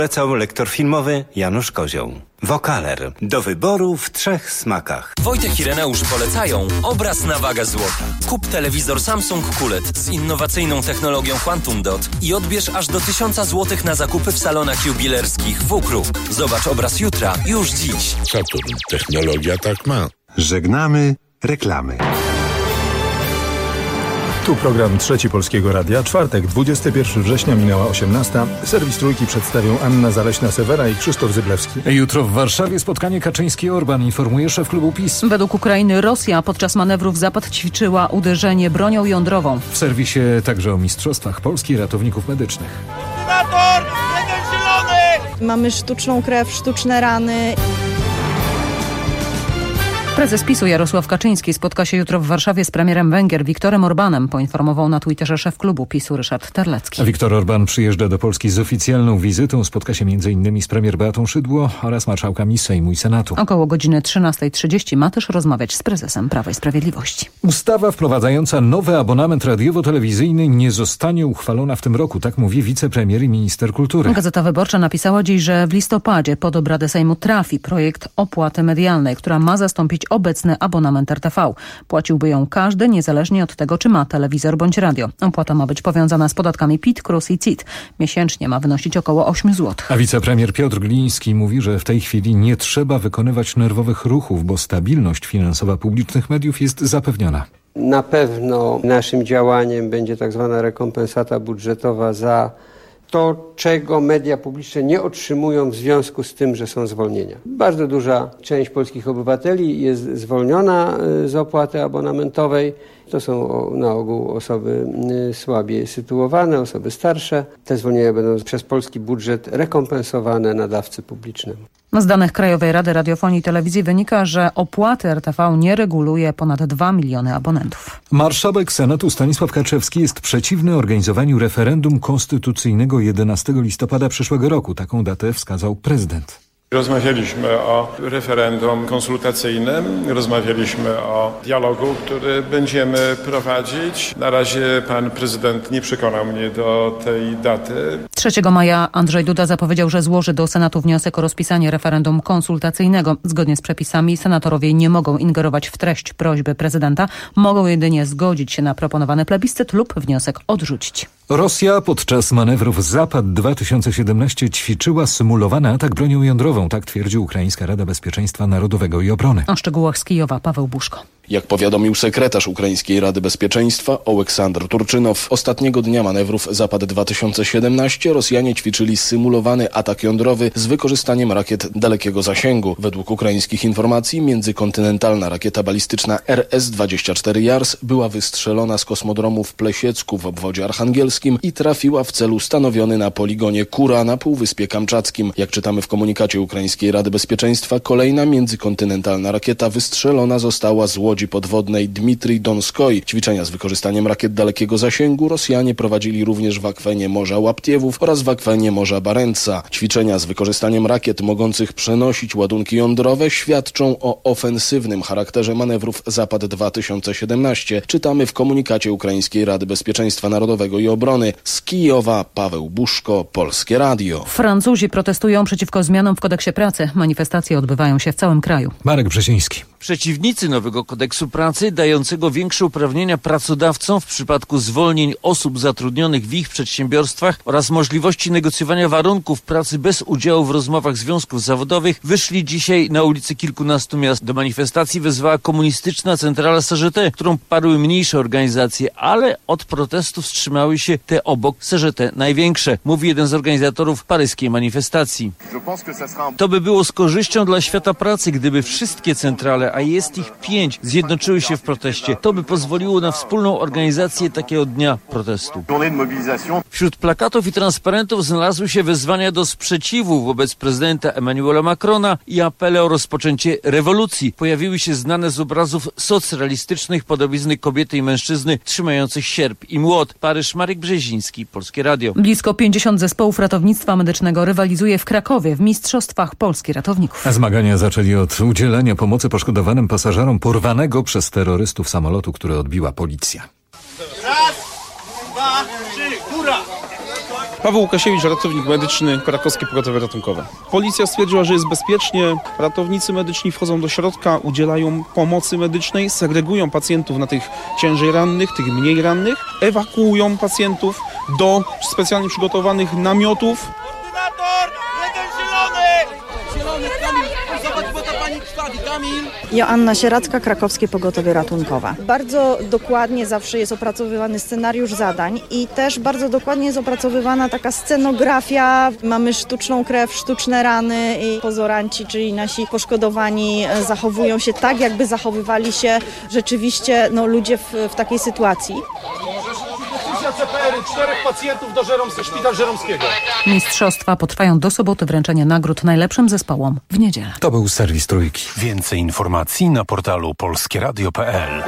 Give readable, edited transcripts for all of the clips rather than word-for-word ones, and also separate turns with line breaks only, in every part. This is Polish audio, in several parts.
Polecał lektor filmowy Janusz Kozioł. Wokaler. Do wyboru w 3 smakach.
Wojtek i Reneusz polecają obraz na wagę złota. Kup telewizor Samsung QLED z innowacyjną technologią Quantum Dot i odbierz aż do 1000 zł na zakupy w salonach jubilerskich w Ukru. Zobacz obraz jutra już dziś.
Saturn. Technologia tak ma.
Żegnamy reklamy.
Tu program Trzeci Polskiego Radia. Czwartek, 21 września, minęła 18. Serwis Trójki przedstawią Anna Zaleśna-Sewera i Krzysztof Zyblewski.
Jutro w Warszawie spotkanie Kaczyński-Orban, informuje szef klubu PiS.
Według Ukrainy Rosja podczas manewrów Zapad ćwiczyła uderzenie bronią jądrową.
W serwisie także o mistrzostwach Polski ratowników medycznych.
Mamy sztuczną krew, sztuczne rany.
Prezes PiS-u Jarosław Kaczyński spotka się jutro w Warszawie z premierem Węgier Viktorem Orbánem, poinformował na Twitterze szef klubu PiS-u Ryszard Terlecki.
Viktor Orbán przyjeżdża do Polski z oficjalną wizytą. Spotka się m.in. z premier Beatą Szydło oraz marszałkami Sejmu i Senatu.
Około godziny 13:30 ma też rozmawiać z prezesem Prawa i Sprawiedliwości.
Ustawa wprowadzająca nowy abonament radiowo-telewizyjny nie zostanie uchwalona w tym roku, tak mówi wicepremier i minister kultury.
Gazeta Wyborcza napisała dziś, że w listopadzie pod obrady Sejmu trafi projekt opłaty medialnej, która ma zastąpić obecny abonament RTV. Płaciłby ją każdy, niezależnie od tego, czy ma telewizor bądź radio. Opłata ma być powiązana z podatkami PIT, KRUS i CIT. Miesięcznie ma wynosić około 8 zł.
A wicepremier Piotr Gliński mówi, że w tej chwili nie trzeba wykonywać nerwowych ruchów, bo stabilność finansowa publicznych mediów jest zapewniona.
Na pewno naszym działaniem będzie tak zwana rekompensata budżetowa za to, czego media publiczne nie otrzymują w związku z tym, że są zwolnienia. Bardzo duża część polskich obywateli jest zwolniona z opłaty abonamentowej. To są na ogół osoby słabiej sytuowane, osoby starsze. Te zwolnienia będą przez polski budżet rekompensowane nadawcy publicznemu.
Z danych Krajowej Rady Radiofonii i Telewizji wynika, że opłaty RTV nie reguluje ponad 2 miliony abonentów.
Marszałek Senatu Stanisław Karczewski jest przeciwny organizowaniu referendum konstytucyjnego 11 listopada przyszłego roku. Taką datę wskazał prezydent.
Rozmawialiśmy o referendum konsultacyjnym, rozmawialiśmy o dialogu, który będziemy prowadzić. Na razie pan prezydent nie przekonał mnie do tej daty.
3 maja Andrzej Duda zapowiedział, że złoży do Senatu wniosek o rozpisanie referendum konsultacyjnego. Zgodnie z przepisami senatorowie nie mogą ingerować w treść prośby prezydenta, mogą jedynie zgodzić się na proponowany plebiscyt lub wniosek odrzucić.
Rosja podczas manewrów Zapad 2017 ćwiczyła symulowany atak bronią jądrową, tak twierdzi Ukraińska Rada Bezpieczeństwa Narodowego i Obrony.
O szczegółach z Kijowa Paweł Buszko.
Jak powiadomił sekretarz Ukraińskiej Rady Bezpieczeństwa Oleksandr Turczynow, ostatniego dnia manewrów Zapad 2017 Rosjanie ćwiczyli symulowany atak jądrowy z wykorzystaniem rakiet dalekiego zasięgu. Według ukraińskich informacji międzykontynentalna rakieta balistyczna RS-24 Jars była wystrzelona z kosmodromu w Plesiecku w obwodzie archangelskim i trafiła w cel ustanowiony na poligonie Kura na Półwyspie Kamczackim. Jak czytamy w komunikacie Ukraińskiej Rady Bezpieczeństwa, kolejna międzykontynentalna rakieta wystrzelona została z łodzi podwodnej Dmitrij Donskoj. Ćwiczenia z wykorzystaniem rakiet dalekiego zasięgu Rosjanie prowadzili również w akwenie Morza Łaptiewów oraz w akwenie Morza Barentsa. Ćwiczenia z wykorzystaniem rakiet mogących przenosić ładunki jądrowe świadczą o ofensywnym charakterze manewrów Zapad 2017. Czytamy w komunikacie Ukraińskiej Rady Bezpieczeństwa Narodowego i Obrony. Z Kijowa Paweł Buszko, Polskie Radio.
Francuzi protestują przeciwko zmianom w kodeksie pracy. Manifestacje odbywają się w całym kraju.
Marek Brzeziński.
Przeciwnicy nowego kodeksu pracy dającego większe uprawnienia pracodawcom w przypadku zwolnień osób zatrudnionych w ich przedsiębiorstwach oraz możliwości negocjowania warunków pracy bez udziału w rozmowach związków zawodowych wyszli dzisiaj na ulicy kilkunastu miast. Do manifestacji wezwała komunistyczna centrala CGT, którą poparły mniejsze organizacje, ale od protestów wstrzymały się te obok CGT największe, mówi jeden z organizatorów paryskiej manifestacji. To by było z korzyścią dla świata pracy, gdyby wszystkie centrale, a jest ich 5, zjednoczyły się w proteście. To by pozwoliło na wspólną organizację takiego dnia protestu. Wśród plakatów i transparentów znalazły się wezwania do sprzeciwu wobec prezydenta Emmanuela Macrona i apele o rozpoczęcie rewolucji. Pojawiły się znane z obrazów socrealistycznych podobizny kobiety i mężczyzny trzymających sierp i młot. Paryż, Marek Brzeziński, Polskie Radio.
Blisko 50 zespołów ratownictwa medycznego rywalizuje w Krakowie w Mistrzostwach Polski Ratowników.
A zmagania zaczęli od udzielenia pomocy poszkodowanym pasażerom porwanego przez terrorystów samolotu, który odbiła policja.
Raz, dwa, trzy, góra! Paweł Łukasiewicz, ratownik medyczny, Krakowskie Pogotowie Ratunkowe. Policja stwierdziła, że jest bezpiecznie. Ratownicy medyczni wchodzą do środka, udzielają pomocy medycznej, segregują pacjentów na tych ciężej rannych, tych mniej rannych, ewakuują pacjentów do specjalnie przygotowanych namiotów.
Joanna Sieracka, Krakowskie Pogotowie Ratunkowe. Bardzo dokładnie zawsze jest opracowywany scenariusz zadań i też bardzo dokładnie jest opracowywana taka scenografia. Mamy sztuczną krew, sztuczne rany i pozoranci, czyli nasi poszkodowani zachowują się tak, jakby zachowywali się rzeczywiście ludzie w takiej sytuacji.
CPR-y, 4 pacjentów do Szpital Żeromskiego.
Mistrzostwa potrwają do soboty, wręczenie nagród najlepszym zespołom w niedzielę.
To był serwis Trójki.
Więcej informacji na portalu polskieradio.pl.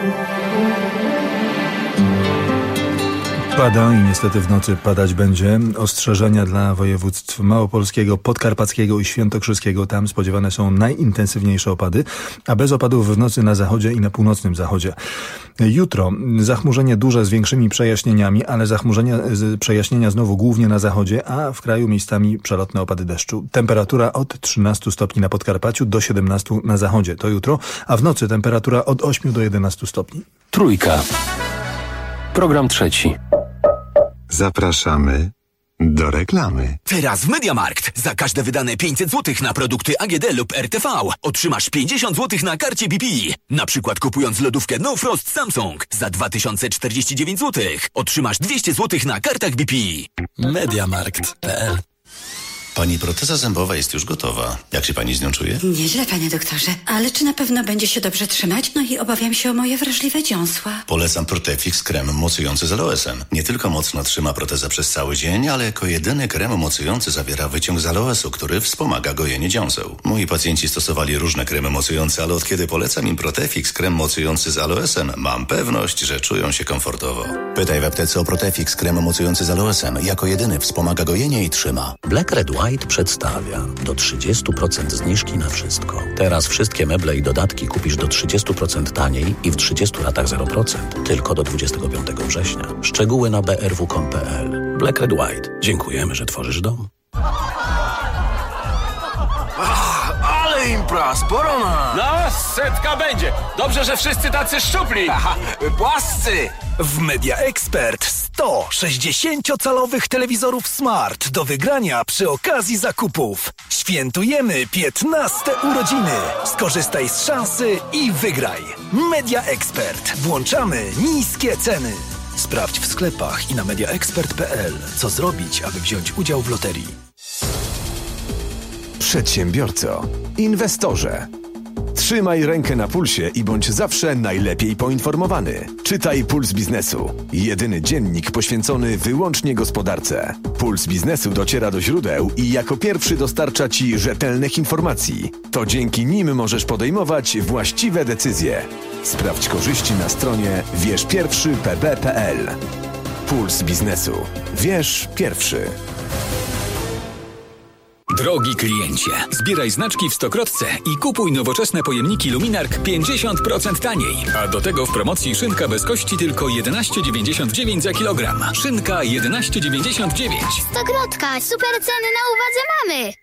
Pada i niestety w nocy padać będzie. Ostrzeżenia dla województw małopolskiego, podkarpackiego i świętokrzyskiego. Tam spodziewane są najintensywniejsze opady, a bez opadów w nocy na zachodzie i na północnym zachodzie. Jutro zachmurzenie duże z większymi przejaśnieniami, ale przejaśnienia znowu głównie na zachodzie, a w kraju miejscami przelotne opady deszczu. Temperatura od 13 stopni na Podkarpaciu do 17 na zachodzie. To jutro, a w nocy temperatura od 8 do 11 stopni.
Trójka. Program trzeci.
Zapraszamy do reklamy.
Teraz w MediaMarkt za każde wydane 500 zł na produkty AGD lub RTV otrzymasz 50 zł na karcie BP. Na przykład kupując lodówkę No Frost Samsung za 2049 zł otrzymasz 200 zł na kartach BP.
MediaMarkt.pl. Pani proteza zębowa jest już gotowa. Jak się pani z nią czuje?
Nieźle, panie doktorze. Ale czy na pewno będzie się dobrze trzymać? No i obawiam się o moje wrażliwe dziąsła.
Polecam Protefix krem mocujący z aloesem. Nie tylko mocno trzyma protezę przez cały dzień, ale jako jedyny krem mocujący zawiera wyciąg z aloesu, który wspomaga gojenie dziąseł. Moi pacjenci stosowali różne kremy mocujące, ale od kiedy polecam im Protefix krem mocujący z aloesem, mam pewność, że czują się komfortowo. Pytaj w aptece o Protefix krem mocujący z aloesem. Jako jedyny wspomaga gojenie i trzyma.
Black Red White przedstawia do 30% zniżki na wszystko. Teraz wszystkie meble i dodatki kupisz do 30% taniej i w 30 latach 0%. Tylko do 25 września. Szczegóły na brw.com.pl. Black Red White. Dziękujemy, że tworzysz dom.
Ale impra, sporo ma.
No, setka będzie. Dobrze, że wszyscy tacy szczupli.
Płascy.
W Media Expert 100 60-calowych telewizorów Smart do wygrania przy okazji zakupów. Świętujemy 15 urodziny. Skorzystaj z szansy i wygraj. Media Expert. Włączamy niskie ceny. Sprawdź w sklepach i na mediaexpert.pl, co zrobić, aby wziąć udział w loterii.
Przedsiębiorco, inwestorze. Trzymaj rękę na pulsie i bądź zawsze najlepiej poinformowany. Czytaj Puls Biznesu. Jedyny dziennik poświęcony wyłącznie gospodarce. Puls Biznesu dociera do źródeł i jako pierwszy dostarcza Ci rzetelnych informacji. To dzięki nim możesz podejmować właściwe decyzje. Sprawdź korzyści na stronie wierzpierwszypb.pl. Puls Biznesu. Wierz pierwszy.
Drogi kliencie, zbieraj znaczki w Stokrotce i kupuj nowoczesne pojemniki Luminark 50% taniej. A do tego w promocji szynka bez kości tylko 11,99 za kilogram. Szynka 11,99.
Stokrotka, super ceny na uwadze mamy.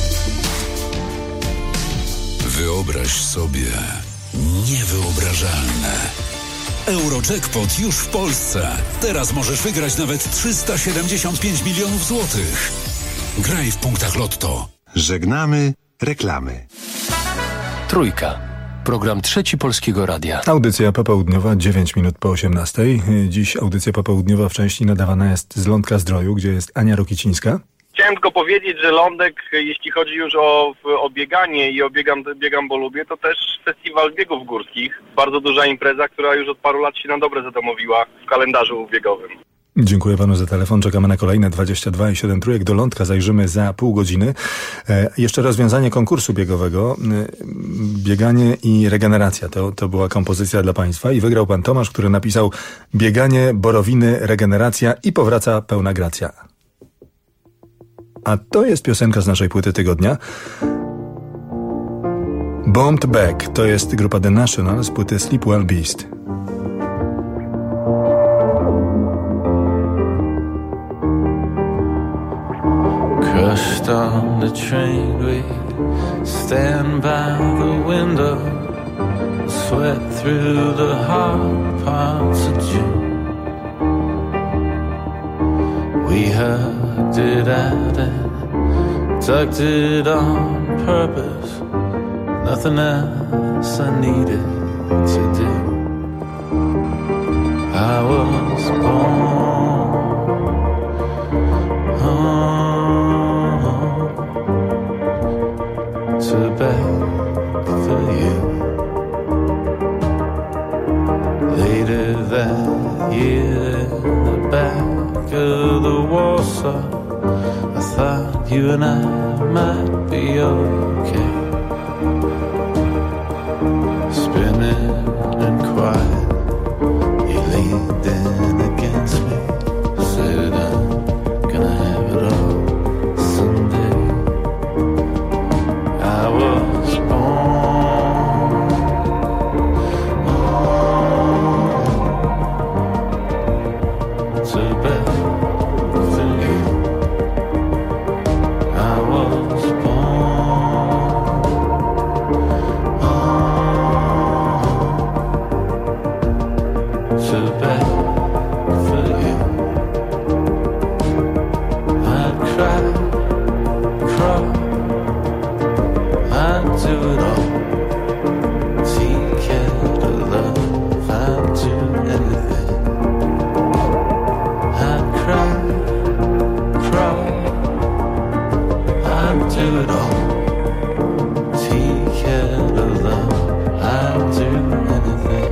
Wyobraź sobie niewyobrażalne. Eurojackpot już w Polsce. Teraz możesz wygrać nawet 375 milionów złotych. Graj w punktach Lotto.
Żegnamy reklamy.
Trójka. Program trzeci Polskiego Radia.
Audycja popołudniowa, 9 minut po 18. Dziś audycja popołudniowa w części nadawana jest z Lądka Zdroju, gdzie jest Ania Rokicińska.
Chciałem tylko powiedzieć, że Lądek, jeśli chodzi już o bieganie i biegam, bo lubię, to też festiwal biegów górskich. Bardzo duża impreza, która już od paru lat się na dobre zadomowiła w kalendarzu biegowym.
Dziękuję panu za telefon. Czekamy na kolejne 22 i 7 trójek. Do Lądka zajrzymy za pół godziny. Jeszcze rozwiązanie konkursu biegowego. Bieganie i regeneracja. To była kompozycja dla państwa i wygrał pan Tomasz, który napisał: bieganie, borowiny, regeneracja i powraca pełna gracja. A to jest piosenka z naszej płyty tygodnia. Bombed Back to jest grupa The National z płyty Sleep Well Beast.
rushed on the train, we stand by the window, sweat through the hard parts of June. We hugged it out and tucked it on purpose. Nothing else I needed to do. I was born to beg for you. Later that year in the back of the Warsaw, I thought you and I might be okay. Spinning and quiet, you leaned in against me, said I'm gonna have it all someday. I was born to beg for you. I was born to beg for you. I'd cry, crawl, I'd do it all. Take care of love, I'd do anything. I'd cry, crawl, I'd do it all. Take care of love, I'd do anything.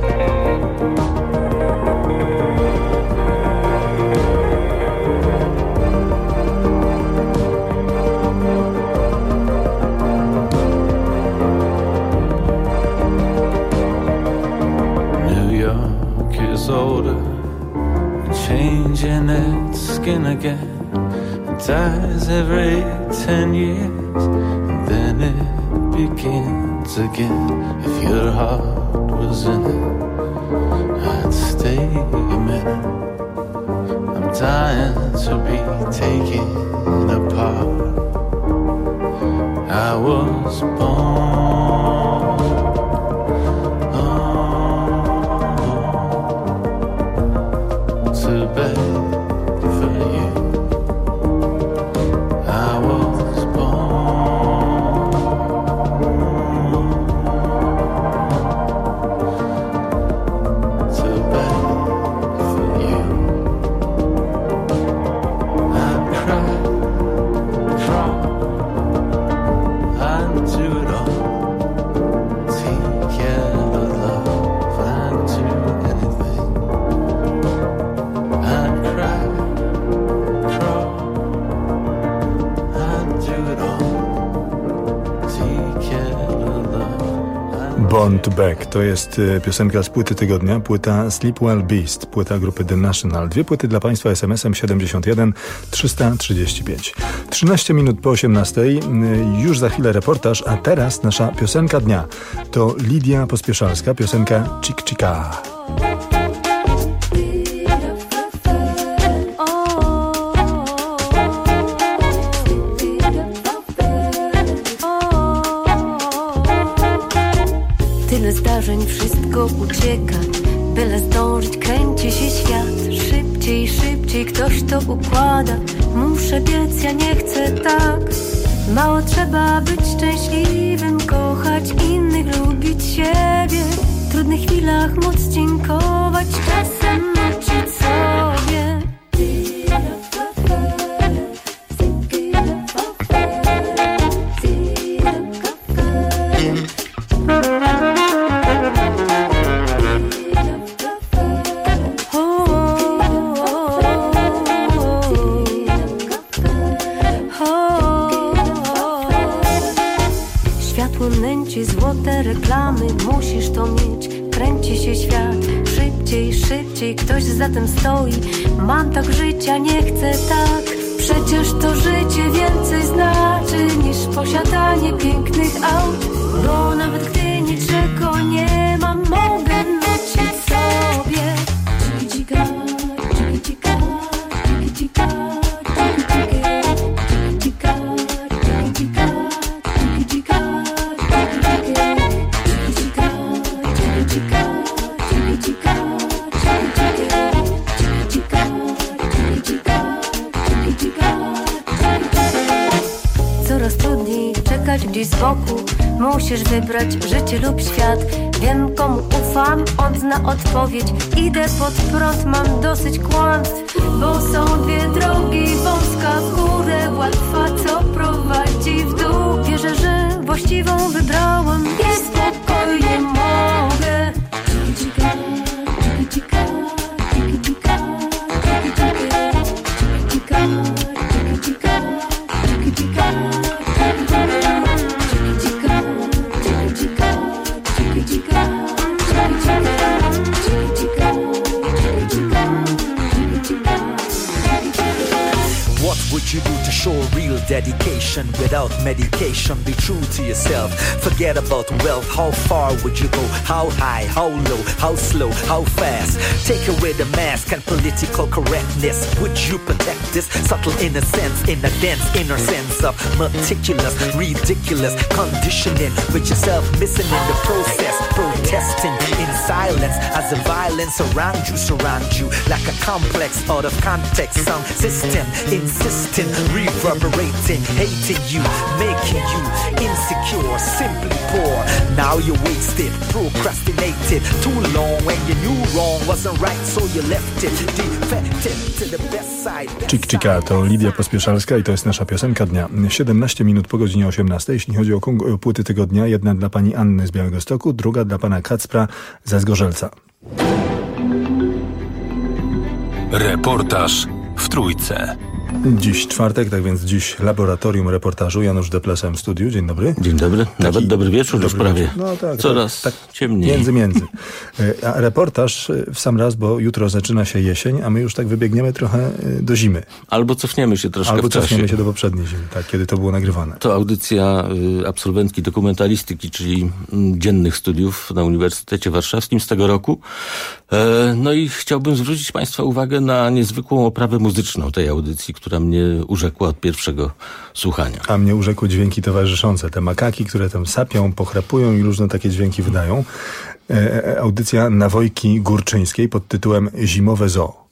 New York is older, changing its skin again. It dies every 10 years, and then it begins again. If your heart was in it, I'd stay a minute. I'm dying to be taken apart. I was born to beg for you. I was born to beg for you. I'd cry, crawl, I'd do it all. Take care of love, I'd do anything. I'd cry, crawl, I'd do it all. Take care of love.
Born to Beg to jest piosenka z płyty tygodnia, płyta Sleepwell Beast, płyta grupy The National. Dwie płyty dla Państwa SMS-em 71 335. 13 minut po 18. Już za chwilę reportaż, a teraz nasza piosenka dnia. To Lidia Pospieszalska, piosenka Cik Cika.
Tyle zdarzeń, wszystko ucieka. Byle zdążyć, kręci się świat. Szybciej, szybciej, ktoś to układa. Muszę biec, ja nie chcę tak. Mało trzeba być szczęśliwym, kochać innych, lubić siebie. W trudnych chwilach móc dziękować, czasem uczyć sobie. Światło nęci, złote reklamy, musisz to mieć, kręci się świat. Szybciej, szybciej, ktoś za tym stoi. Mam tak życia, nie chcę tak. Przecież to życie więcej znaczy niż posiadanie pięknych aut. Bo nawet gdy niczego nie mam, mogę nucić sobie. Dziki dzika, dziki dzika, dziki dzika, dziki dzika, dziki dzika. coraz trudniej czekać gdzieś z boku. Musisz wybrać życie lub świat. Wiem komu ufam, on zna odpowiedź. Idę pod prąd, mam dosyć kłamstw. Bo są dwie drogi, wąska w górę, łatwa co prowadzi w dół. Wierzę, że właściwą wybrałam i spokojnie mogę.
What would you do to show real dedication without medication? Be true to yourself. Forget about wealth. How far would you go? How high? How low? How slow? How fast? Take away the mask and political correctness. Would you protect this subtle innocence in a dense inner sense of meticulous, ridiculous conditioning with yourself missing in the process? Protesting in silence as the violence around you like a complex out of context sound system. Insisting, reverberating, hating you, making you insecure, simply poor. Now you're wasted, procrastinated too long when you knew wrong wasn't right, so you left it defected to the best side.
Chick Chicka to Lidia Pospieszalska i to jest nasza piosenka dnia. 17 minut po godzinie 18. Jeśli chodzi o płyty tygodnia, jedna dla pani Anny z Białegostoku, druga dla pana Kacpra ze Zgorzelca.
Reportaż w Trójce.
Dziś czwartek, tak więc dziś laboratorium reportażu. Janusz Deplesem w studiu. Dzień dobry.
Dzień dobry. Nawet dobry wieczór już prawie.
No tak.
Coraz tak ciemniej.
Między. A reportaż w sam raz, bo jutro zaczyna się jesień, a my już tak wybiegniemy trochę do zimy.
Albo cofniemy się troszkę
Albo
w czasie.
cofniemy się do poprzedniej zimy, tak, kiedy to było nagrywane.
To audycja absolwentki dokumentalistyki, czyli dziennych studiów na Uniwersytecie Warszawskim z tego roku. No i chciałbym zwrócić państwa uwagę na niezwykłą oprawę muzyczną tej audycji, która mnie urzekła od pierwszego słuchania.
A mnie urzekły dźwięki towarzyszące. Te makaki, które tam sapią, pochrapują i różne takie dźwięki wydają. Audycja Nawojki Górczyńskiej pod tytułem Zimowe Zoo.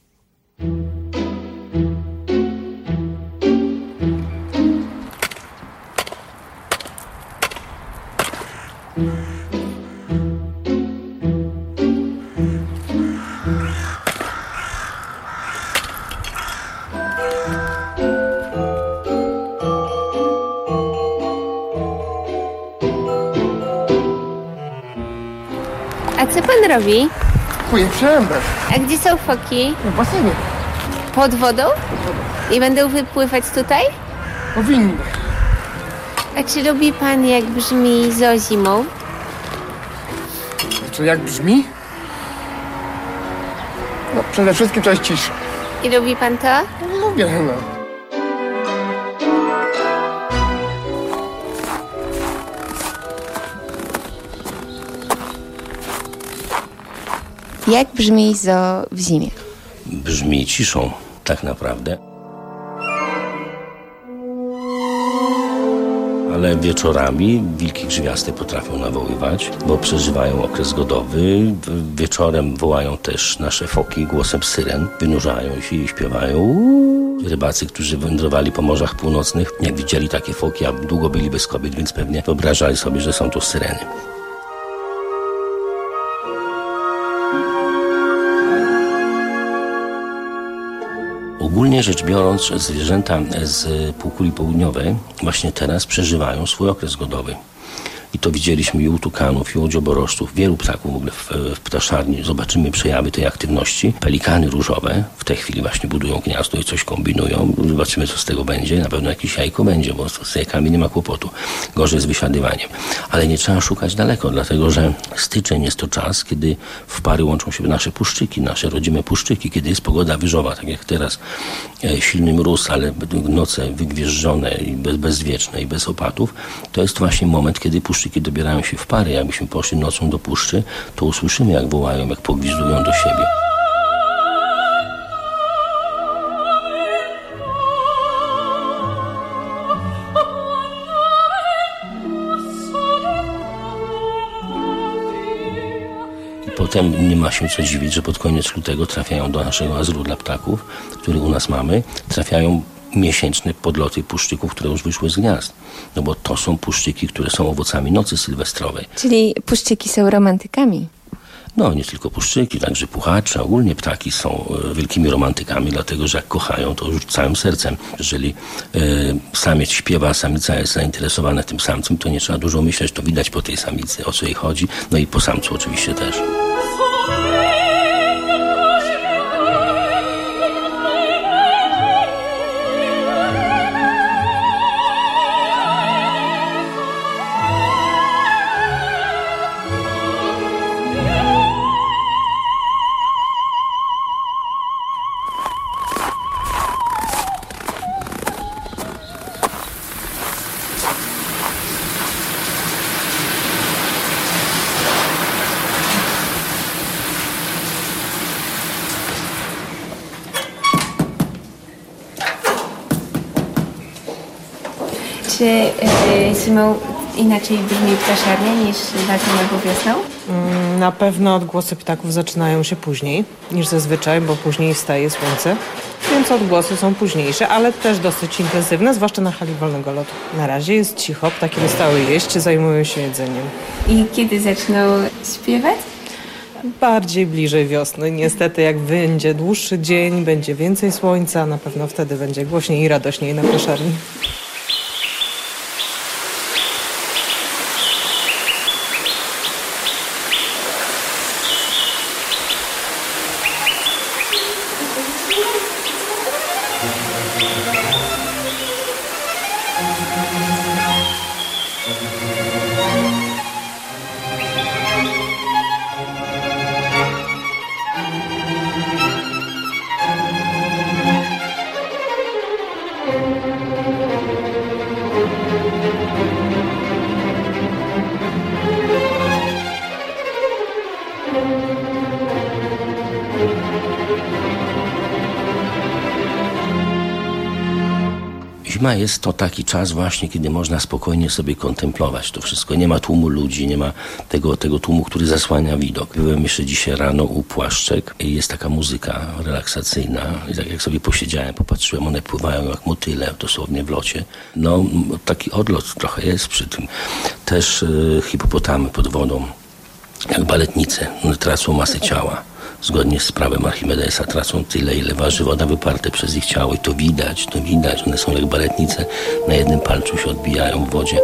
A co pan robi?
Kuję przębę.
A gdzie są foki?
W basenie.
Pod wodą? I będą wypływać tutaj?
Powinny.
A czy lubi pan, jak brzmi zoo zimą?
Czy jak brzmi? No przede wszystkim to jest cisza.
I lubi pan to?
Lubię, no.
Jak brzmi zoo w zimie?
Brzmi ciszą, tak naprawdę. Ale wieczorami wilki grzywiaste potrafią nawoływać, bo przeżywają okres godowy. Wieczorem wołają też nasze foki głosem syren. Wynurzają się i śpiewają. Rybacy, którzy wędrowali po morzach północnych, jak widzieli takie foki, a długo byli bez kobiet, więc pewnie wyobrażali sobie, że są to syreny. Ogólnie rzecz biorąc, zwierzęta z półkuli południowej właśnie teraz przeżywają swój okres godowy. I to widzieliśmy i u tukanów, i u dzioborożców, wielu ptaków w ogóle w ptaszarni. Zobaczymy przejawy tej aktywności. Pelikany różowe w tej chwili właśnie budują gniazdo i coś kombinują. Zobaczymy, co z tego będzie. Na pewno jakieś jajko będzie, bo z jajkami nie ma kłopotu. Gorzej z wysiadywaniem. Ale nie trzeba szukać daleko, dlatego że styczeń jest to czas, kiedy w pary łączą się nasze puszczyki, nasze rodzime puszczyki, kiedy jest pogoda wyżowa, tak jak teraz. Silny mróz, ale noce wygwieżdżone i bezwieczne i bez opadów. To jest właśnie moment, kiedy puszczyki dobierają się w pary. Jakbyśmy poszli nocą do puszczy, to usłyszymy, jak wołają, jak pogwizdują do siebie. Potem nie ma się co dziwić, że pod koniec lutego trafiają do naszego azylu dla ptaków, który u nas mamy, trafiają miesięczne podloty puszczyków, które już wyszły z gniazd. No bo to są puszczyki, które są owocami nocy sylwestrowej.
Czyli puszczyki są romantykami.
No, nie tylko puszczyki, także puchacze, ogólnie ptaki są wielkimi romantykami, dlatego że jak kochają, to już całym sercem. Jeżeli samiec śpiewa, a samica jest zainteresowana tym samcem, to nie trzeba dużo myśleć, to widać po tej samicy, o co jej chodzi, no i po samcu oczywiście też.
Czy zimą inaczej brzmi ptaszarnia niż latem albo wiosną?
Na pewno odgłosy ptaków zaczynają się później niż zazwyczaj, bo później wstaje słońce, więc odgłosy są późniejsze, ale też dosyć intensywne, zwłaszcza na hali wolnego lotu. Na razie jest cicho, ptaki wystały jeść, zajmują się jedzeniem.
I kiedy zaczną śpiewać?
Bardziej bliżej wiosny. Niestety jak będzie dłuższy dzień, będzie więcej słońca, na pewno wtedy będzie głośniej i radośniej na ptaszarni.
Zima jest to taki czas właśnie, kiedy można spokojnie sobie kontemplować to wszystko. Nie ma tłumu ludzi, nie ma tego tłumu, który zasłania widok. Byłem jeszcze dzisiaj rano u Płaszczek i jest taka muzyka relaksacyjna. I tak jak sobie posiedziałem, popatrzyłem, one pływają jak motyle, dosłownie w locie. No, taki odlot trochę jest przy tym. Też hipopotamy pod wodą, jak baletnice, one tracą masę ciała. Zgodnie z prawem Archimedesa tracą tyle, ile waży woda wyparte przez ich ciało i to widać. One są jak baletnice, na jednym palcu się odbijają w wodzie.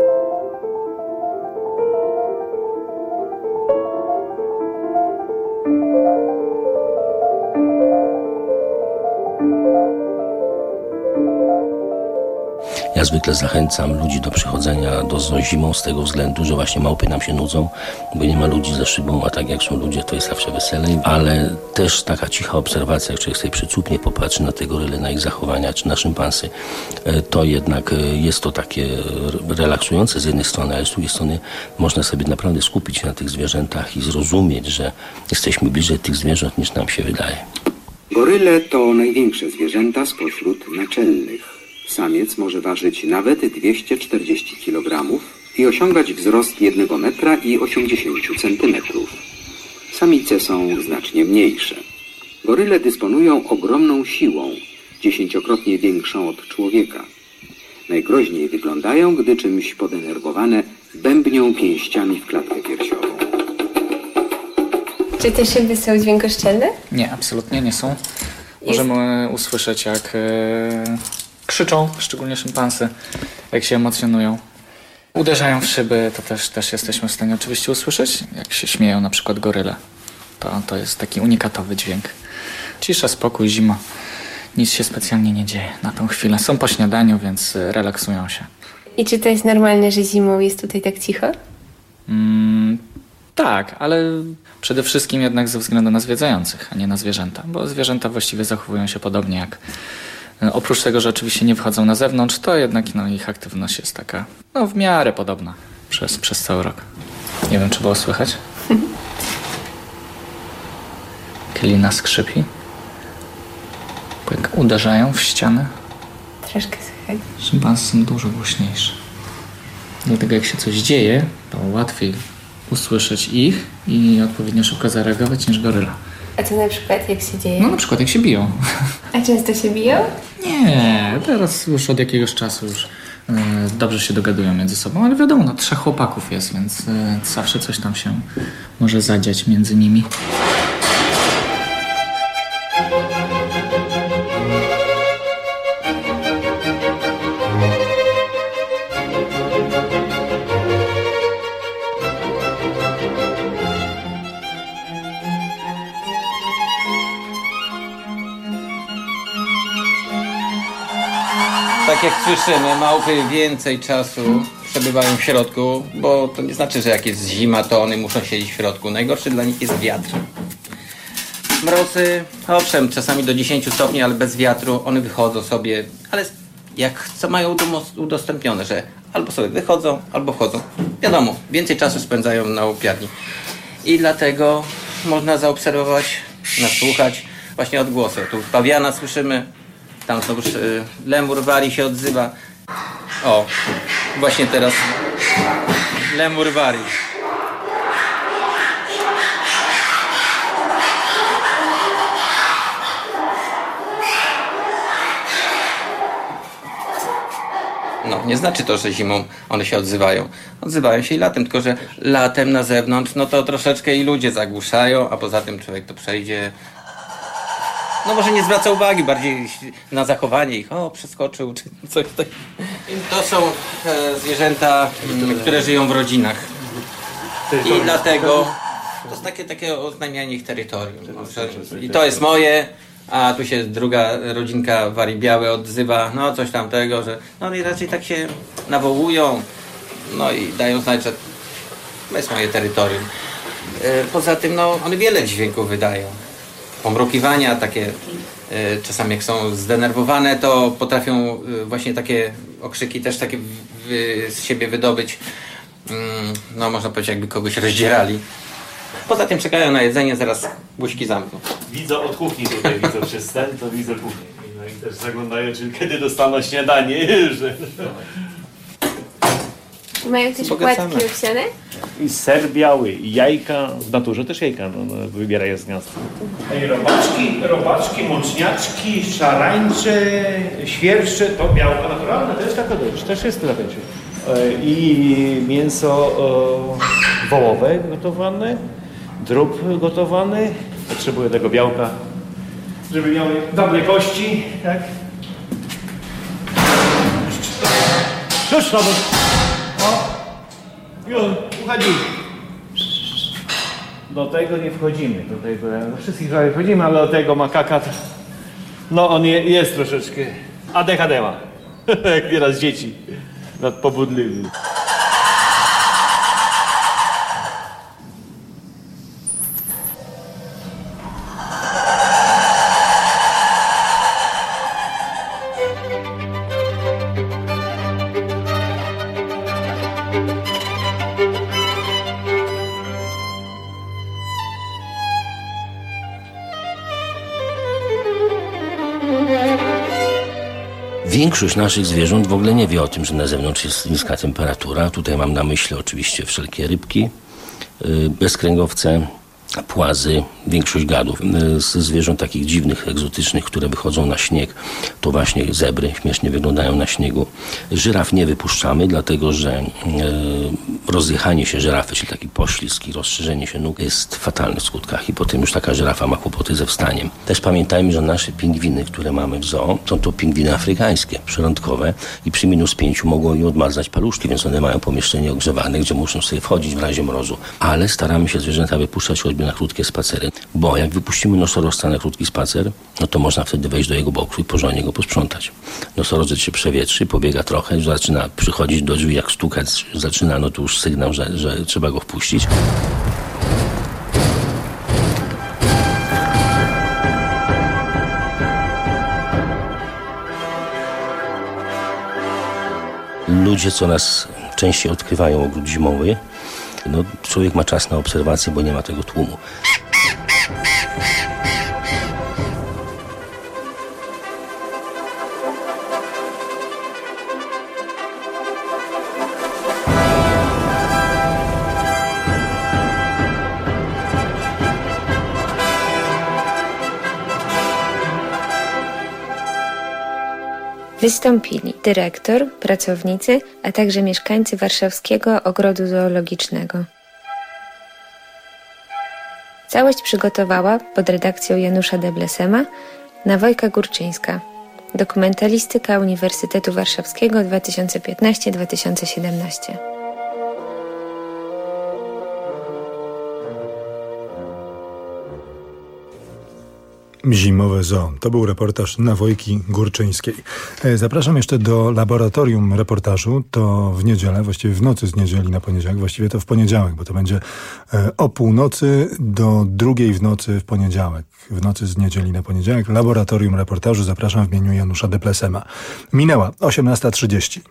Ja zwykle zachęcam ludzi do przychodzenia do zoo zimą z tego względu, że właśnie małpy nam się nudzą, bo nie ma ludzi za szybą, a tak jak są ludzie, to jest zawsze weselej. Ale też taka cicha obserwacja, jak człowiek sobie przycupnie popatrzy na te goryle, na ich zachowania, czy na szympansy, to jednak jest to takie relaksujące z jednej strony, ale z drugiej strony można sobie naprawdę skupić się na tych zwierzętach i zrozumieć, że jesteśmy bliżej tych zwierząt niż nam się wydaje.
Goryle to największe zwierzęta spośród naczelnych. Samiec może ważyć nawet 240 kg i osiągać wzrost 1 metra i 80 cm. Samice są znacznie mniejsze. Goryle dysponują ogromną siłą, 10-krotnie większą od człowieka. Najgroźniej wyglądają, gdy czymś podenerwowane bębnią pięściami w klatkę piersiową.
Czy te szyby są dźwiękoszczelne?
Nie, absolutnie nie są. Możemy usłyszeć, jak krzyczą, szczególnie szympansy, jak się emocjonują. Uderzają w szyby, to też jesteśmy w stanie oczywiście usłyszeć, jak się śmieją na przykład goryle. To jest taki unikatowy dźwięk. Cisza, spokój, zima. Nic się specjalnie nie dzieje na tą chwilę. Są po śniadaniu, więc relaksują się.
I czy to jest normalne, że zimą jest tutaj tak cicho?
Tak, ale przede wszystkim jednak ze względu na zwiedzających, a nie na zwierzęta. Bo zwierzęta właściwie zachowują się podobnie jak... Oprócz tego, że oczywiście nie wychodzą na zewnątrz, to jednak ich aktywność jest taka w miarę podobna przez cały rok. Nie wiem, czy było słychać? Kielina skrzypi. Jak uderzają w ścianę.
Troszkę słychać.
Szympansy są dużo głośniejsze. Dlatego jak się coś dzieje, to łatwiej usłyszeć ich i odpowiednio szybko zareagować niż goryla.
A co na przykład, jak się dzieje?
No na przykład jak się biją.
A często się biją?
Nie, teraz już od jakiegoś czasu już dobrze się dogadują między sobą, ale wiadomo, no 3 chłopaków jest, więc zawsze coś tam się może zadziać między nimi.
Tak jak słyszymy, małpy więcej czasu przebywają w środku, bo to nie znaczy, że jak jest zima, to one muszą siedzieć w środku. Najgorszy dla nich jest wiatr. Mrozy, owszem, czasami do 10 stopni, ale bez wiatru, one wychodzą sobie, ale jak co mają udostępnione, że albo sobie wychodzą, albo wchodzą. Wiadomo, więcej czasu spędzają na łopiarni. I dlatego można zaobserwować, nasłuchać właśnie odgłosy. Tu pawiana słyszymy, tam znowuż lemur wari się odzywa. O, właśnie teraz lemur wari. No, nie znaczy to, że zimą one się odzywają. Odzywają się i latem, tylko że latem na zewnątrz, no to troszeczkę i ludzie zagłuszają, a poza tym człowiek to przejdzie. No może nie zwraca uwagi bardziej na zachowanie ich. O, przeskoczył, czy coś takiego. To są zwierzęta, które żyją w rodzinach. I dlatego to jest takie oznajmianie ich terytorium. I to jest moje, a tu się druga rodzinka wari białe odzywa, no coś tamtego, że no i raczej tak się nawołują, no i dają znać, że to jest moje terytorium. Poza tym, no one wiele dźwięków wydają. Pomrukiwania takie, czasami jak są zdenerwowane, to potrafią właśnie takie okrzyki też takie z siebie wydobyć, no można powiedzieć, jakby kogoś rozdzierali. Poza tym czekają na jedzenie, zaraz buźki zamkną.
Widzę od kuchni tutaj, widzę przez ten, to widzę kuchnię. No i też zaglądają, czyli kiedy dostaną śniadanie, że...
Mają też płatki owsiane?
I ser biały, i jajka, w naturze też jajka, no, wybiera je z gniazda. Robaczki, mączniaczki, szarańcze, świerszcze, to białko naturalne, to jest taka rzecz, też jest tyle będzie. I mięso wołowe gotowane, drób gotowany, potrzebuję tego białka, żeby miały dobre kości, tak? Już na uchodzi. Do tego nie wchodzimy, do wszystkich prawie wchodzimy, ale do tego makaka, no on jest troszeczkę ADHD ma, jak nieraz dzieci, nadpobudliwy.
Większość naszych zwierząt w ogóle nie wie o tym, że na zewnątrz jest niska temperatura. Tutaj mam na myśli oczywiście wszelkie rybki, bezkręgowce, płazy, większość gadów. Z zwierząt takich dziwnych, egzotycznych, które wychodzą na śnieg, to właśnie zebry śmiesznie wyglądają na śniegu. Żyraf nie wypuszczamy, dlatego że rozjechanie się żyrafy, czyli taki poślizg i rozszerzenie się nóg jest fatalny w skutkach i potem już taka żyrafa ma kłopoty ze wstaniem. Też pamiętajmy, że nasze pingwiny, które mamy w zoo, są to pingwiny afrykańskie, przylądkowe i przy -5 mogą im odmarzać paluszki, więc one mają pomieszczenie ogrzewane, gdzie muszą sobie wchodzić w razie mrozu. Ale staramy się zwierzęta wypuszczać choćby na krótkie spacery, bo jak wypuścimy nosorożca na krótki spacer, no to można wtedy wejść do jego boku i porządnie go posprzątać. Nosorożec się przewietrzy, pobiega trochę, zaczyna przychodzić do drzwi, jak stukać zaczyna, no to już sygnał, że trzeba go wpuścić. Ludzie coraz częściej odkrywają ogród zimowy. No, człowiek ma czas na obserwację, bo nie ma tego tłumu.
Wystąpili dyrektor, pracownicy, a także mieszkańcy Warszawskiego Ogrodu Zoologicznego. Całość przygotowała pod redakcją Janusza Deblesema Nawojka Górczyńska. Dokumentalistyka Uniwersytetu Warszawskiego 2015-2017.
Zimowe zoo. To był reportaż Nawojki Górczyńskiej. Zapraszam jeszcze do laboratorium reportażu. To w niedzielę, właściwie w nocy z niedzieli na poniedziałek, właściwie to w poniedziałek, bo to będzie o północy do 2 w nocy w poniedziałek. W nocy z niedzieli na poniedziałek. Laboratorium reportażu. Zapraszam w imieniu Janusza Deblesema. Minęła 18:30.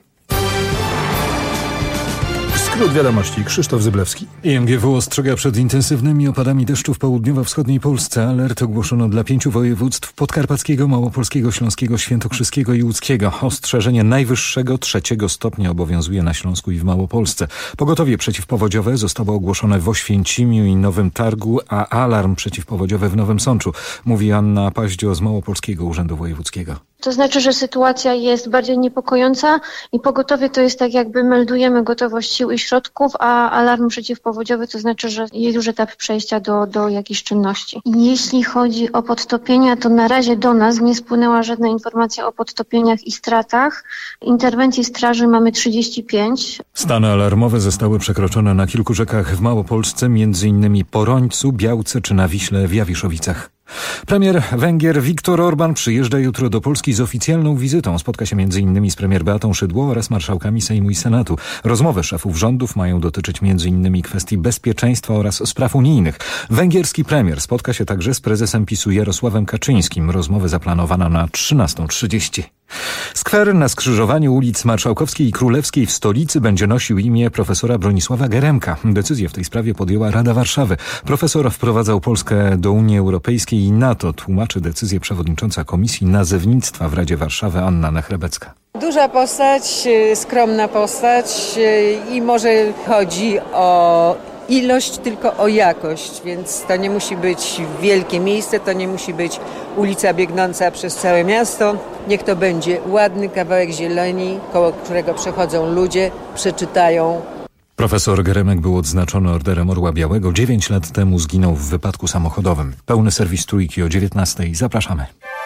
Skrót wiadomości. Krzysztof Zyblewski.
IMGW ostrzega przed intensywnymi opadami deszczu w południowo-wschodniej Polsce. Alert ogłoszono dla 5 województw: podkarpackiego, małopolskiego, śląskiego, świętokrzyskiego i łódzkiego. Ostrzeżenie najwyższego 3 stopnia obowiązuje na Śląsku i w Małopolsce. Pogotowie przeciwpowodziowe zostało ogłoszone w Oświęcimiu i Nowym Targu, a alarm przeciwpowodziowy w Nowym Sączu, mówi Anna Paździo z Małopolskiego Urzędu Wojewódzkiego.
To znaczy, że sytuacja jest bardziej niepokojąca i pogotowie to jest tak, jakby meldujemy gotowość sił i środków, a alarm przeciwpowodziowy to znaczy, że jest już etap przejścia do jakiejś czynności. Jeśli chodzi o podtopienia, to na razie do nas nie spłynęła żadna informacja o podtopieniach i stratach. Interwencji straży mamy 35.
Stany alarmowe zostały przekroczone na kilku rzekach w Małopolsce, m.in. Porońcu, Białce czy na Wiśle w Jawiszowicach. Premier Węgier Viktor Orbán przyjeżdża jutro do Polski z oficjalną wizytą. Spotka się m.in. z premier Beatą Szydło oraz marszałkami Sejmu i Senatu. Rozmowy szefów rządów mają dotyczyć m.in. kwestii bezpieczeństwa oraz spraw unijnych. Węgierski premier spotka się także z prezesem PiS-u Jarosławem Kaczyńskim. Rozmowy zaplanowano na 13:30. Skwer na skrzyżowaniu ulic Marszałkowskiej i Królewskiej w stolicy będzie nosił imię profesora Bronisława Geremka. Decyzję w tej sprawie podjęła Rada Warszawy. Profesor wprowadzał Polskę do Unii Europejskiej i NATO. Tłumaczy decyzję przewodnicząca Komisji Nazewnictwa w Radzie Warszawy Anna Nechrebecka.
Duża postać, skromna postać i może chodzi o ilość, tylko o jakość, więc to nie musi być wielkie miejsce, to nie musi być ulica biegnąca przez całe miasto. Niech to będzie ładny kawałek zieleni, koło którego przechodzą ludzie, przeczytają.
Profesor Geremek był odznaczony Orderem Orła Białego. 9 lat temu zginął w wypadku samochodowym. Pełny serwis Trójki o 19:00. Zapraszamy.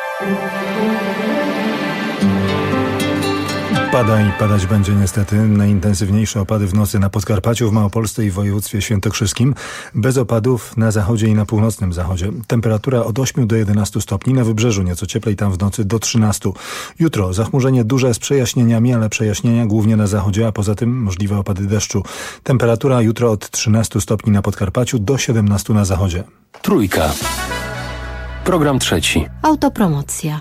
Pada i padać będzie niestety. Najintensywniejsze opady w nocy na Podkarpaciu, w Małopolsce i w województwie świętokrzyskim. Bez opadów na zachodzie i na północnym zachodzie. Temperatura od 8 do 11 stopni. Na wybrzeżu nieco cieplej, tam w nocy do 13. Jutro zachmurzenie duże z przejaśnieniami, ale przejaśnienia głównie na zachodzie, a poza tym możliwe opady deszczu. Temperatura jutro od 13 stopni na Podkarpaciu do 17 na zachodzie.
Trójka. Program trzeci.
Autopromocja.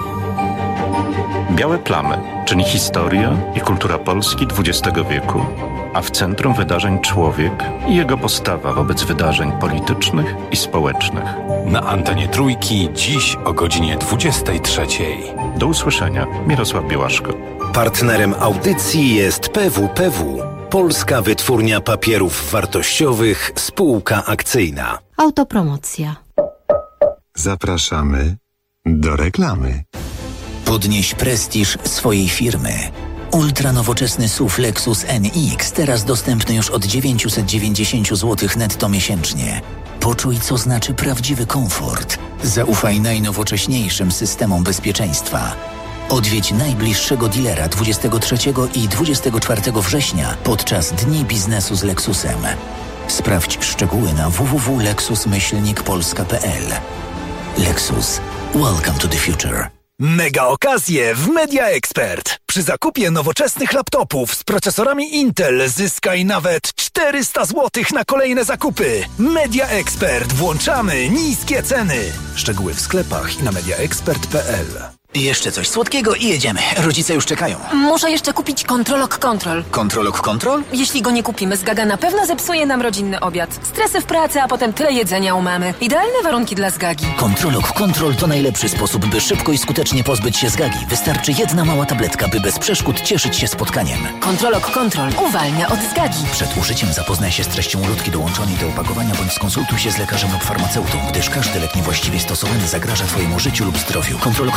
Białe plamy, czyli historia i kultura Polski XX wieku, a w centrum wydarzeń człowiek i jego postawa wobec wydarzeń politycznych i społecznych.
Na antenie Trójki dziś o godzinie 23:00.
Do usłyszenia. Mirosław Białaszko.
Partnerem audycji jest PWPW, Polska Wytwórnia Papierów Wartościowych, spółka akcyjna.
Autopromocja.
Zapraszamy do reklamy.
Podnieś prestiż swojej firmy. Ultranowoczesny SUV Lexus NX teraz dostępny już od 990 zł netto miesięcznie. Poczuj, co znaczy prawdziwy komfort. Zaufaj najnowocześniejszym systemom bezpieczeństwa. Odwiedź najbliższego dealera 23 i 24 września podczas Dni Biznesu z Lexusem. Sprawdź szczegóły na www.lexus-polska.pl. Lexus. Welcome to the future.
Mega okazje w Media Expert. Przy zakupie nowoczesnych laptopów z procesorami Intel zyskaj nawet 400 zł na kolejne zakupy. Media Expert. Włączamy niskie ceny. Szczegóły w sklepach i na mediaexpert.pl.
Jeszcze coś słodkiego i jedziemy. Rodzice już czekają.
Muszę jeszcze kupić Kontrolok Kontrol.
Kontrolok Kontrol?
Jeśli go nie kupimy, Zgaga na pewno zepsuje nam rodzinny obiad. Stresy w pracy, a potem tyle jedzenia u mamy. Idealne warunki dla Zgagi.
Kontrolok Kontrol to najlepszy sposób, by szybko i skutecznie pozbyć się Zgagi. Wystarczy jedna mała tabletka, by bez przeszkód cieszyć się spotkaniem.
Kontrolok Kontrol uwalnia od Zgagi.
Przed użyciem zapoznaj się z treścią ulotki dołączonej do opakowania bądź skonsultuj się z lekarzem lub farmaceutą, gdyż każdy lek niewłaściwie stosowany zagraża Twojemu życiu lub zdrowiu. Kontrolok Kontrol.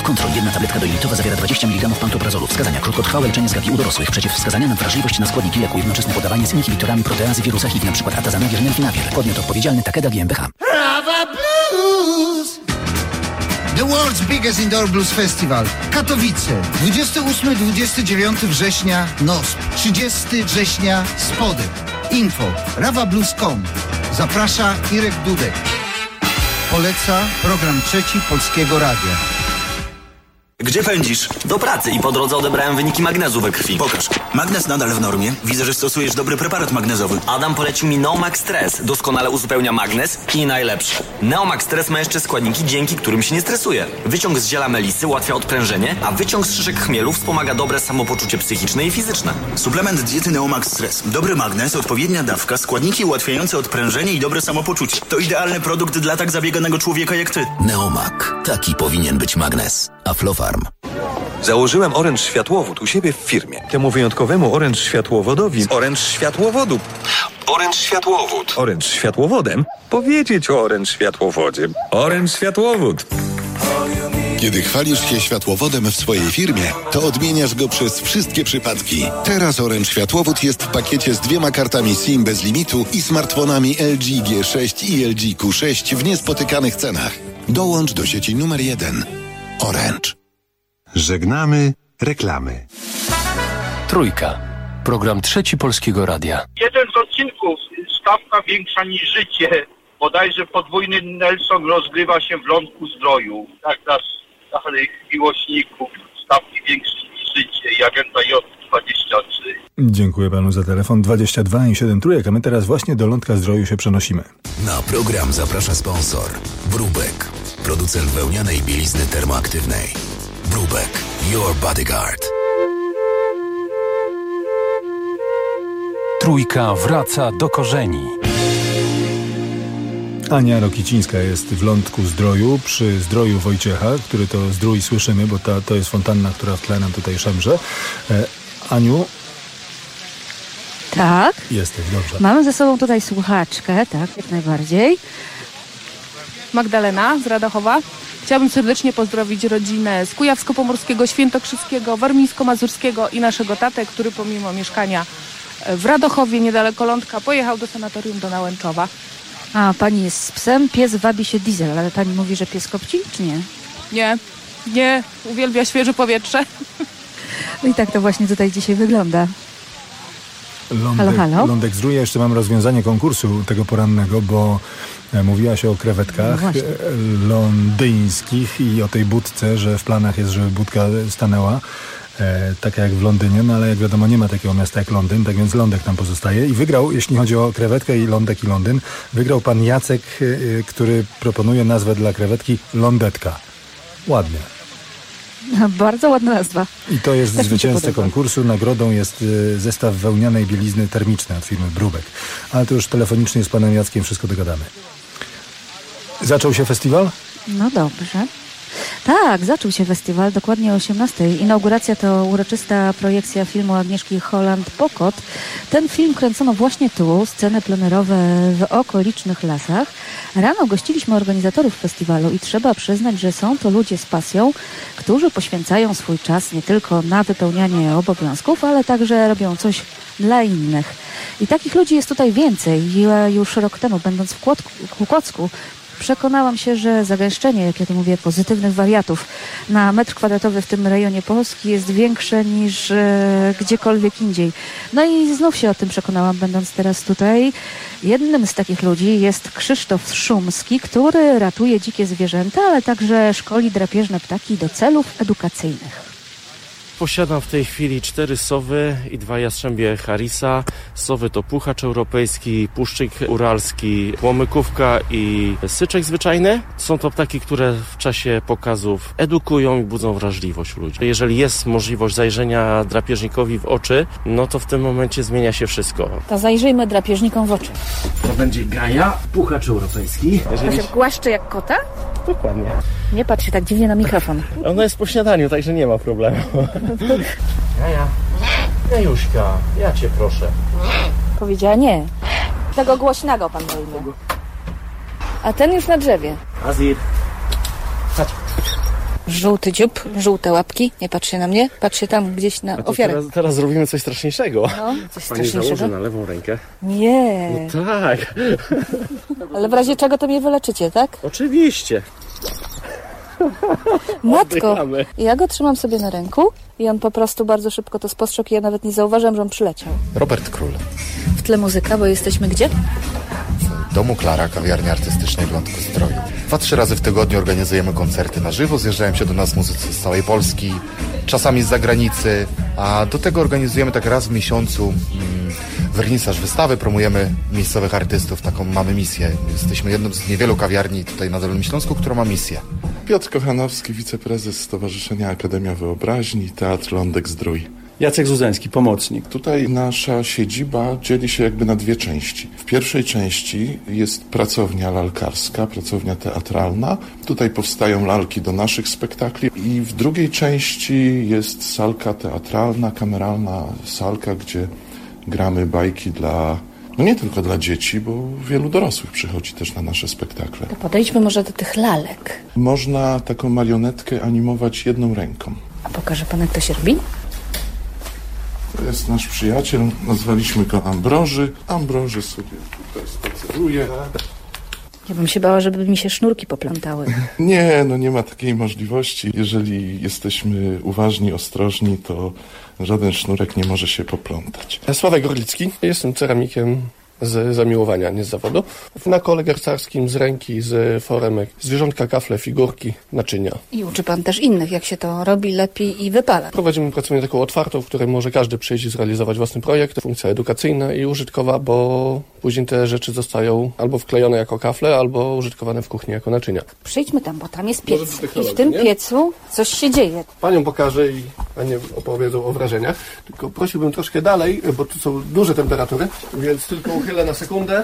Jedna tabletka dojlitowa zawiera 20 mg pantoprazolu. Wskazania: krótkotrwałe leczenie zgapi u dorosłych. Przeciwwskazania na wrażliwość na składniki leku. Jednoczesne podawanie z inhibitorami proteazy wirusa HIV, np. atazanawir, nelfinawir. Podmiot odpowiedzialny Takeda GmbH.
Rawa Blues! The World's Biggest Indoor Blues Festival. Katowice. 28-29 września NOSP. 30 września Spodek. Info rawablues.com. Zaprasza Irek Dudek. Poleca program Trzeci Polskiego Radia.
Gdzie pędzisz? Do pracy i po drodze odebrałem wyniki magnezu we krwi. Pokaż. Magnez nadal w normie. Widzę, że stosujesz dobry preparat magnezowy. Adam polecił mi Neomax Stress. Doskonale uzupełnia magnez i najlepsze. Neomax Stress ma jeszcze składniki, dzięki którym się nie stresuje. Wyciąg z ziela melisy ułatwia odprężenie, a wyciąg z szyszek chmielu wspomaga dobre samopoczucie psychiczne i fizyczne.
Suplement diety Neomax Stress. Dobry magnez, odpowiednia dawka, składniki ułatwiające odprężenie i dobre samopoczucie. To idealny produkt dla tak zabieganego człowieka jak ty.
Neomak. Taki powinien być magnez. Aflofarm.
Założyłem Orange Światłowód u siebie w firmie. Temu wyjątkowemu Orange Światłowodowi z Orange Światłowodu. Orange Światłowód. Orange Światłowodem? Powiedzieć o Orange Światłowodzie. Orange Światłowód.
Kiedy chwalisz się światłowodem w swojej firmie, to odmieniasz go przez wszystkie przypadki. Teraz Orange Światłowód jest w pakiecie z 2 kartami SIM bez limitu i smartfonami LG G6 i LG Q6 w niespotykanych cenach. Dołącz do sieci numer 1. Orange.
Żegnamy reklamy.
Trójka. Program Trzeci Polskiego Radia.
Jeden z odcinków, stawka większa niż życie. Bodajże podwójny Nelson rozgrywa się w Lądku Zdroju. Tak dla starych miłośników. Stawki większe niż życie i agenta J23.
Dziękuję panu za telefon 22 i 7 trójek, a my teraz właśnie do Lądka Zdroju się przenosimy.
Na program zaprasza sponsor Brubek, producent wełnianej bielizny termoaktywnej. Brubek, your bodyguard.
Trójka wraca do korzeni.
Ania Rokicińska jest w Lądku Zdroju, przy Zdroju Wojciecha, który to zdrój słyszymy, bo to jest fontanna, która w tle nam tutaj szemrze. Aniu?
Tak.
Jesteś, dobrze.
Mamy ze sobą tutaj słuchaczkę, tak, jak najbardziej.
Magdalena z Radochowa. Chciałabym serdecznie pozdrowić rodzinę z Kujawsko-Pomorskiego, Świętokrzyskiego, Warmińsko-Mazurskiego i naszego tatę, który pomimo mieszkania w Radochowie, niedaleko Lądka, pojechał do sanatorium do Nałęczowa.
A pani jest z psem, pies wabi się diesel, ale pani mówi, że pies kopci, czy nie?
Nie, uwielbia świeże powietrze.
No i tak to właśnie tutaj dzisiaj wygląda. Halo.
Lądek Zdrój. Ja jeszcze mam rozwiązanie konkursu tego porannego, bo mówiła się o krewetkach londyńskich i o tej budce, że w planach jest, żeby budka stanęła. Tak jak w Londynie, no ale jak wiadomo nie ma takiego miasta jak Londyn, tak więc Lądek tam pozostaje i wygrał, jeśli chodzi o krewetkę i Lądek i Londyn, wygrał pan Jacek, który proponuje nazwę dla krewetki Lądetka. Ładnie.
Bardzo ładna nazwa.
I to jest zwycięzca konkursu. Nagrodą jest zestaw wełnianej bielizny termicznej od firmy Brubek. Ale to już telefonicznie z panem Jackiem wszystko dogadamy. Zaczął się festiwal?
No dobrze. Tak, zaczął się festiwal dokładnie o 18:00. Inauguracja to uroczysta projekcja filmu Agnieszki Holland-Pokot. Ten film kręcono właśnie tu, sceny plenerowe w okolicznych lasach. Rano gościliśmy organizatorów festiwalu i trzeba przyznać, że są to ludzie z pasją, którzy poświęcają swój czas nie tylko na wypełnianie obowiązków, ale także robią coś dla innych. I takich ludzi jest tutaj więcej. Ja już rok temu, będąc w Kłodzku, przekonałam się, że zagęszczenie, jak ja to mówię, pozytywnych wariatów na metr kwadratowy w tym rejonie Polski jest większe niż gdziekolwiek indziej. No i znów się o tym przekonałam, będąc teraz tutaj. Jednym z takich ludzi jest Krzysztof Szumski, który ratuje dzikie zwierzęta, ale także szkoli drapieżne ptaki do celów edukacyjnych.
Posiadam w tej chwili 4 sowy i 2 jastrzębie Harrisa. Sowy to puchacz europejski, puszczyk uralski, łomykówka i syczek zwyczajny. Są to ptaki, które w czasie pokazów edukują i budzą wrażliwość ludzi. Jeżeli jest możliwość zajrzenia drapieżnikowi w oczy, no to w tym momencie zmienia się wszystko.
To zajrzyjmy drapieżnikom w oczy.
To będzie Gaja, puchacz europejski.
To się głaszcze jak kota?
Dokładnie.
Nie patrz się tak dziwnie na mikrofon.
Ona jest po śniadaniu, także nie ma problemu. Jajuszka, ja cię proszę.
Powiedziała nie. Tego głośnego pan dojmie. A ten już na drzewie.
Azir. Chodź.
Żółty dziób, żółte łapki. Nie patrz się na mnie, patrz się tam gdzieś na ofiarę.
Teraz zrobimy coś straszniejszego.
No, coś straszniejszego.
Pani założy na lewą rękę.
Nie.
No tak.
Ale w razie czego to mnie wyleczycie, tak?
Oczywiście.
Matko, ja go trzymam sobie na ręku i on po prostu bardzo szybko to spostrzegł i ja nawet nie zauważyłam, że on przyleciał.
Robert Król.
W tle muzyka, bo jesteśmy gdzie?
W domu Klara, kawiarni artystycznej w Lądku-Zdroju. 2-3 razy w tygodniu organizujemy koncerty na żywo, zjeżdżają się do nas muzycy z całej Polski, czasami z zagranicy, a do tego organizujemy tak raz w miesiącu wernisaż wystawy, promujemy miejscowych artystów, taką mamy misję. Jesteśmy jedną z niewielu kawiarni tutaj na Dolnym Śląsku, która ma misję.
Piotr Kochanowski, wiceprezes Stowarzyszenia Akademia Wyobraźni, Teatr Lądek-Zdrój.
Jacek Zuzeński, pomocnik.
Tutaj nasza siedziba dzieli się jakby na dwie części. W pierwszej części jest pracownia lalkarska, pracownia teatralna. Tutaj powstają lalki do naszych spektakli. I w drugiej części jest salka teatralna, kameralna salka, gdzie gramy bajki nie tylko dla dzieci, bo wielu dorosłych przychodzi też na nasze spektakle.
To podejdźmy może do tych lalek.
Można taką marionetkę animować jedną ręką.
A pokaże pan, jak to się robi?
To jest nasz przyjaciel, nazwaliśmy go Ambroży. Ambroży sobie tutaj spaceruje.
Ja bym się bała, żeby mi się sznurki poplątały.
Nie ma takiej możliwości. Jeżeli jesteśmy uważni, ostrożni, to żaden sznurek nie może się poplątać.
Sławek Gorlicki, jestem ceramikiem z zamiłowania, nie z zawodu. Na kole garcarskim z ręki, z foremek, zwierzątka, kafle, figurki, naczynia.
I uczy pan też innych, jak się to robi lepiej i wypala.
Prowadzimy pracownię taką otwartą, w której może każdy przyjść i zrealizować własny projekt. Funkcja edukacyjna i użytkowa, bo później te rzeczy zostają albo wklejone jako kafle, albo użytkowane w kuchni jako naczynia.
Przyjdźmy tam, bo tam jest piec. I w tym piecu coś się dzieje.
Panią pokażę i panie opowiedzą o wrażeniach. Tylko prosiłbym troszkę dalej, bo tu są duże temperatury, więc tylko uchylę na sekundę.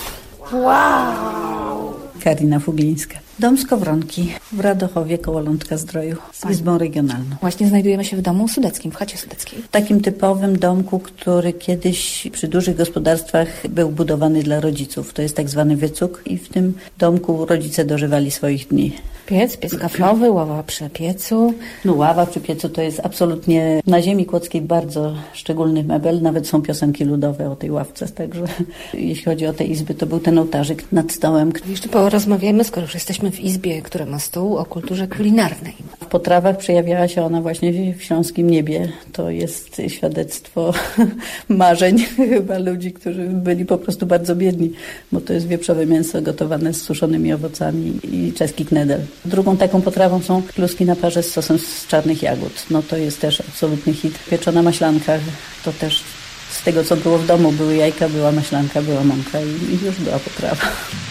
Wow!
Karina Fuglińska. Dom Skowronki w Radochowie koło Lądka-Zdroju z izbą regionalną.
Właśnie znajdujemy się w domu sudeckim, w chacie sudeckiej.
Takim typowym domku, który kiedyś przy dużych gospodarstwach był budowany dla rodziców. To jest tak zwany wycuk i w tym domku rodzice dożywali swoich dni.
Piec kaflowy, ława przy piecu.
No ława przy piecu to jest absolutnie na ziemi kłodzkiej bardzo szczególny mebel. Nawet są piosenki ludowe o tej ławce, także jeśli chodzi o te izby, to był ten ołtarzyk nad stołem.
Jeszcze porozmawiajmy, skoro już jesteśmy w izbie, która ma stół, o kulturze kulinarnej.
W potrawach przejawiała się ona właśnie w śląskim niebie. To jest świadectwo marzeń chyba ludzi, którzy byli po prostu bardzo biedni, bo to jest wieprzowe mięso gotowane z suszonymi owocami i czeski knedel. Drugą taką potrawą są kluski na parze z sosem z czarnych jagód. No to jest też absolutny hit. Pieczona maślanka, to też z tego, co było w domu, były jajka, była maślanka, była mąka i już była potrawa.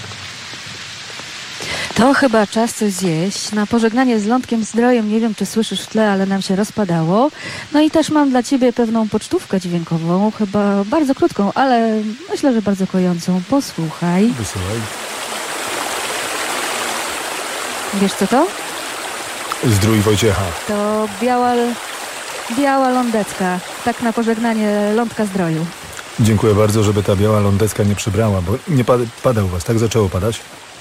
To chyba czas coś zjeść. Na pożegnanie z Lądkiem-Zdrojem, nie wiem, czy słyszysz w tle, ale nam się rozpadało. No i też mam dla ciebie pewną pocztówkę dźwiękową, chyba bardzo krótką, ale myślę, że bardzo kojącą. Posłuchaj.
Wysyłaj.
Wiesz co to?
Zdrój Wojciecha.
To biała lądecka. Tak na pożegnanie Lądka-Zdroju.
Dziękuję bardzo, żeby ta biała lądecka nie przybrała, bo nie pada u was, tak? Zaczęło padać?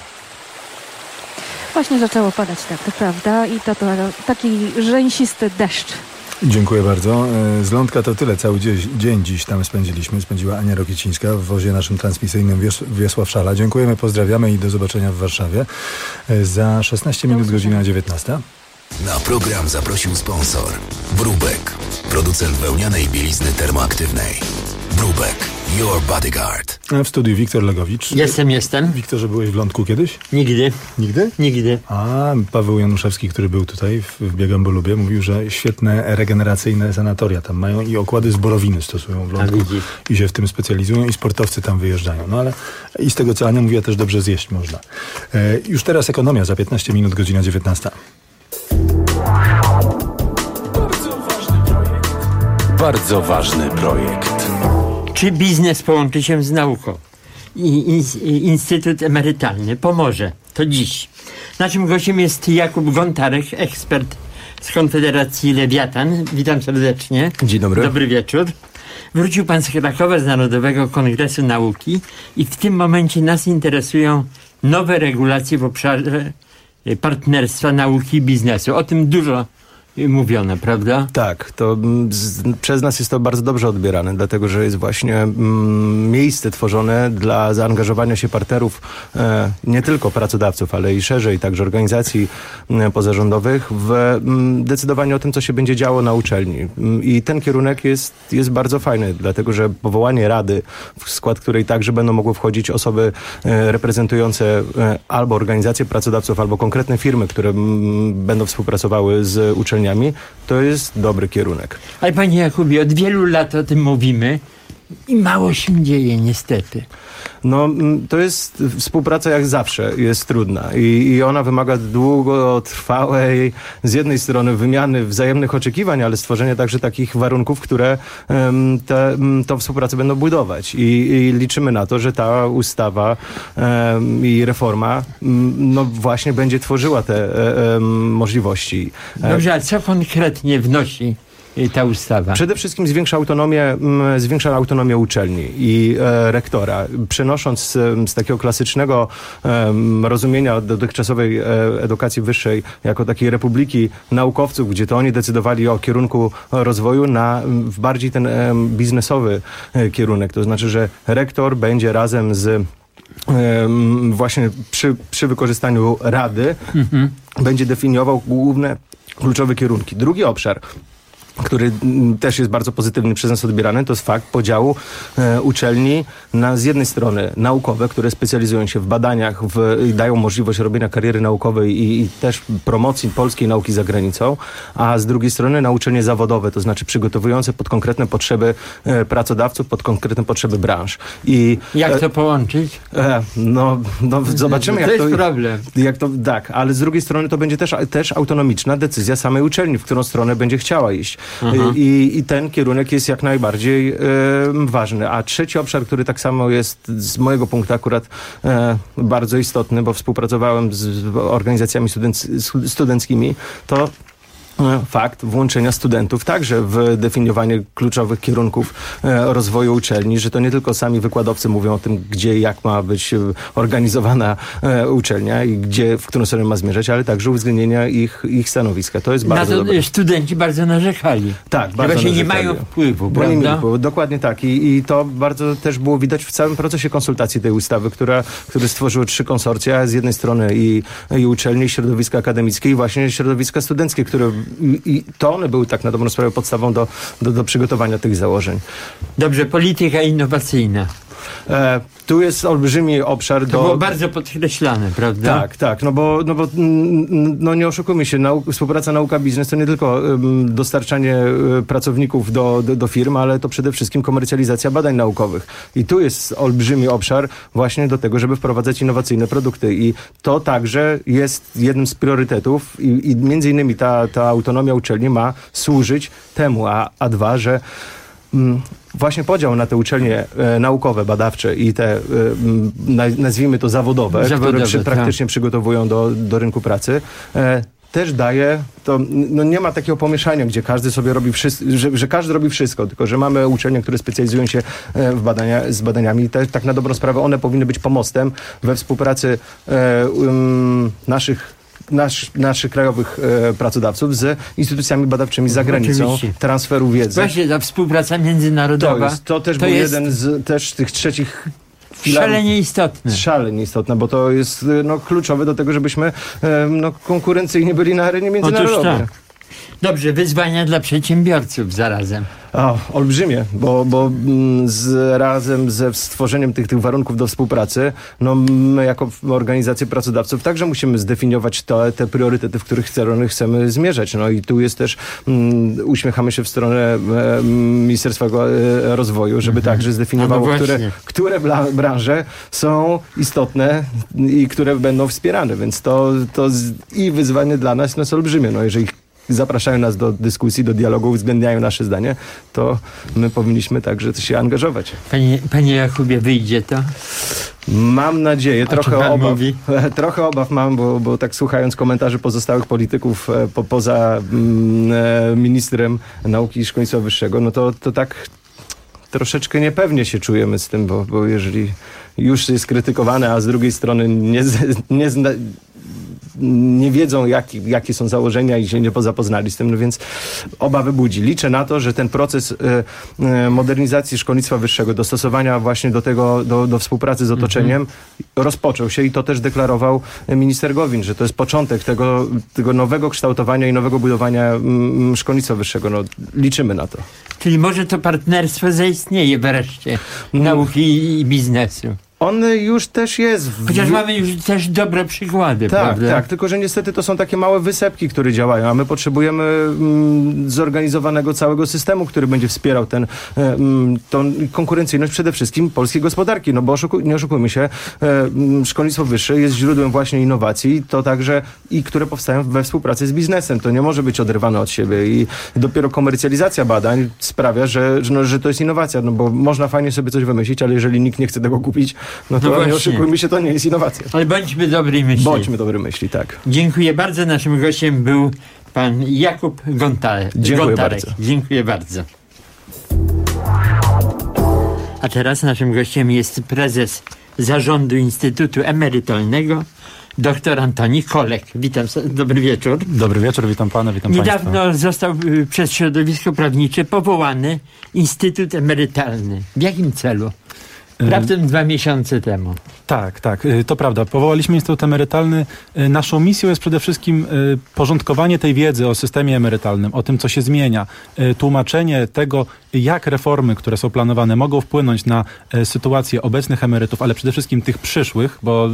Właśnie zaczęło padać, tak, to prawda. I to taki rzęsisty deszcz.
Dziękuję bardzo. Z Lądka to tyle. Cały dzień dziś tam spędziła Ania Rokiecińska w wozie naszym transmisyjnym Wiesław Szala. Dziękujemy, pozdrawiamy i do zobaczenia w Warszawie. Za 16 minut godzina 19.
Na program zaprosił sponsor Brubek, producent wełnianej bielizny termoaktywnej. Brubek, your bodyguard.
A w studiu Wiktor Legowicz.
Jestem.
Wiktorze, byłeś w Lądku kiedyś?
Nigdy.
Nigdy?
Nigdy.
A Paweł Januszewski, który był tutaj w Biegambolubię, mówił, że świetne regeneracyjne sanatoria tam mają i okłady z borowiny stosują w Lądku. I się w tym specjalizują i sportowcy tam wyjeżdżają. No ale i z tego, co Ania mówiła, też dobrze zjeść można. Już teraz ekonomia, za 15 minut, godzina 19.
Bardzo ważny projekt.
Czy biznes połączy się z nauką? Instytut Emerytalny pomoże. To dziś. Naszym gościem jest Jakub Gontarek, ekspert z Konfederacji Lewiatan. Witam serdecznie.
Dzień dobry.
Dobry wieczór. Wrócił pan z Krakowa, z Narodowego Kongresu Nauki i w tym momencie nas interesują nowe regulacje w obszarze partnerstwa nauki i biznesu. O tym dużo mówione, prawda?
Tak, to przez nas jest to bardzo dobrze odbierane, dlatego że jest właśnie miejsce tworzone dla zaangażowania się partnerów, nie tylko pracodawców, ale i szerzej, także organizacji pozarządowych w decydowanie o tym, co się będzie działo na uczelni. I ten kierunek jest bardzo fajny, dlatego że powołanie rady, w skład której także będą mogły wchodzić osoby reprezentujące albo organizacje pracodawców, albo konkretne firmy, które będą współpracowały z uczelniami, to jest dobry kierunek.
Ale panie Jakubie, od wielu lat o tym mówimy i mało się dzieje niestety.
No, to jest współpraca jak zawsze, jest trudna i ona wymaga długotrwałej, z jednej strony wymiany wzajemnych oczekiwań, ale stworzenia także takich warunków, które tę współpracę będą budować i liczymy na to, że ta ustawa i reforma no właśnie będzie tworzyła te możliwości.
Dobrze, a co konkretnie wnosi ta ustawa?
Przede wszystkim zwiększa autonomię uczelni i rektora, przenosząc z takiego klasycznego rozumienia dotychczasowej edukacji wyższej jako takiej republiki naukowców, gdzie to oni decydowali o kierunku rozwoju, na bardziej ten biznesowy kierunek. To znaczy, że rektor będzie razem z właśnie przy wykorzystaniu rady będzie definiował główne, kluczowe kierunki. Drugi obszar, który też jest bardzo pozytywnie przez nas odbierany, to jest fakt podziału uczelni na z jednej strony naukowe, które specjalizują się w badaniach i dają możliwość robienia kariery naukowej i też promocji polskiej nauki za granicą, a z drugiej strony na uczelnie zawodowe, to znaczy przygotowujące pod konkretne potrzeby pracodawców, pod konkretne potrzeby branż.
Jak to połączyć?
No zobaczymy, jak to...
To jest problem.
Tak, ale z drugiej strony to będzie też autonomiczna decyzja samej uczelni, w którą stronę będzie chciała iść. I ten kierunek jest jak najbardziej ważny. A trzeci obszar, który tak samo jest z mojego punktu akurat bardzo istotny, bo współpracowałem z organizacjami studenckimi, to fakt włączenia studentów także w definiowanie kluczowych kierunków rozwoju uczelni, że to nie tylko sami wykładowcy mówią o tym, gdzie i jak ma być organizowana uczelnia i w którą stronę ma zmierzać, ale także uwzględnienia ich stanowiska. To jest bardzo dobre.
Studenci bardzo narzekali.
Tak, bardzo
narzekali.
nie
mają wpływu, prawda?
Dokładnie tak. I to bardzo też było widać w całym procesie konsultacji tej ustawy, które stworzyły 3 konsorcja, z jednej strony i uczelnie, i środowiska akademickie, i właśnie środowiska studenckie, które i to one były tak na dobrą sprawę podstawą do przygotowania tych założeń.
Dobrze, polityka innowacyjna.
Tu jest olbrzymi obszar
to było bardzo podkreślane, prawda?
Tak, no bo nie oszukujmy się, współpraca nauka-biznes to nie tylko dostarczanie pracowników do firm, ale to przede wszystkim komercjalizacja badań naukowych. I tu jest olbrzymi obszar właśnie do tego, żeby wprowadzać innowacyjne produkty. I to także jest jednym z priorytetów i między innymi ta autonomia uczelni ma służyć temu, a dwa, że właśnie podział na te uczelnie naukowe, badawcze i te, nazwijmy to zawodowe, które praktycznie przygotowują do rynku pracy, też daje, to nie ma takiego pomieszania, gdzie każdy sobie robi wszystko, że każdy robi wszystko, tylko że mamy uczelnie, które specjalizują się z badaniami i tak na dobrą sprawę one powinny być pomostem we współpracy naszych krajowych pracodawców z instytucjami badawczymi za granicą,
oczywiście.
Transferu wiedzy.
Właśnie ta współpraca międzynarodowa.
To też był jeden z tych trzecich
szalenie istotne.
Szalenie istotne, bo to jest kluczowe do tego, żebyśmy konkurencyjni byli na arenie międzynarodowej.
Otóż tak. Dobrze, wyzwania dla przedsiębiorców zarazem.
Olbrzymie, bo razem ze stworzeniem tych warunków do współpracy, my jako organizacje pracodawców także musimy zdefiniować te priorytety, w których chcemy zmierzać. I tu jest też, uśmiechamy się w stronę Ministerstwa Rozwoju, żeby także zdefiniowało, które branże są istotne i które będą wspierane. Więc to i wyzwanie dla nas jest olbrzymie. Jeżeli zapraszają nas do dyskusji, do dialogu, uwzględniają nasze zdanie, to my powinniśmy także się angażować.
Panie Jakubie, wyjdzie to?
Mam nadzieję, trochę obaw mam, bo tak słuchając komentarzy pozostałych polityków poza ministrem nauki i szkolnictwa wyższego, to tak troszeczkę niepewnie się czujemy z tym, bo jeżeli już jest krytykowane, a z drugiej strony nie wiedzą, jakie są założenia i się nie zapoznali z tym, no więc obawy budzi. Liczę na to, że ten proces modernizacji szkolnictwa wyższego, dostosowania właśnie do tego, do współpracy z otoczeniem rozpoczął się i to też deklarował minister Gowin, że to jest początek tego nowego kształtowania i nowego budowania szkolnictwa wyższego. No, liczymy na to.
Czyli może to partnerstwo zaistnieje wreszcie nauki i biznesu.
On już też jest.
Chociaż mamy już też dobre przykłady,
tak,
prawda?
Tak, tylko że niestety to są takie małe wysepki, które działają, a my potrzebujemy zorganizowanego całego systemu, który będzie wspierał tą konkurencyjność przede wszystkim polskiej gospodarki, no bo nie oszukujmy się, szkolnictwo wyższe jest źródłem właśnie innowacji, to także i które powstają we współpracy z biznesem. To nie może być oderwane od siebie i dopiero komercjalizacja badań sprawia, że to jest innowacja, no bo można fajnie sobie coś wymyślić, ale jeżeli nikt nie chce tego kupić, no to nie oszukujmy się, to nie jest innowacja.
Ale bądźmy dobrej myśli.
Bądźmy dobrej myśli, tak.
Dziękuję bardzo. Naszym gościem był pan Jakub Gontarek.
Dziękuję bardzo.
Dziękuję bardzo. A teraz naszym gościem jest prezes Zarządu Instytutu Emerytalnego, dr Antoni Kolek. Witam, dobry wieczór.
Dobry wieczór, witam pana, witam państwa.
Niedawno został przez środowisko prawnicze powołany Instytut Emerytalny. W jakim celu? Raptem 2 miesiące temu.
Tak, to prawda. Powołaliśmy Instytut Emerytalny. Naszą misją jest przede wszystkim porządkowanie tej wiedzy o systemie emerytalnym, o tym, co się zmienia, tłumaczenie tego, jak reformy, które są planowane, mogą wpłynąć na sytuację obecnych emerytów, ale przede wszystkim tych przyszłych, bo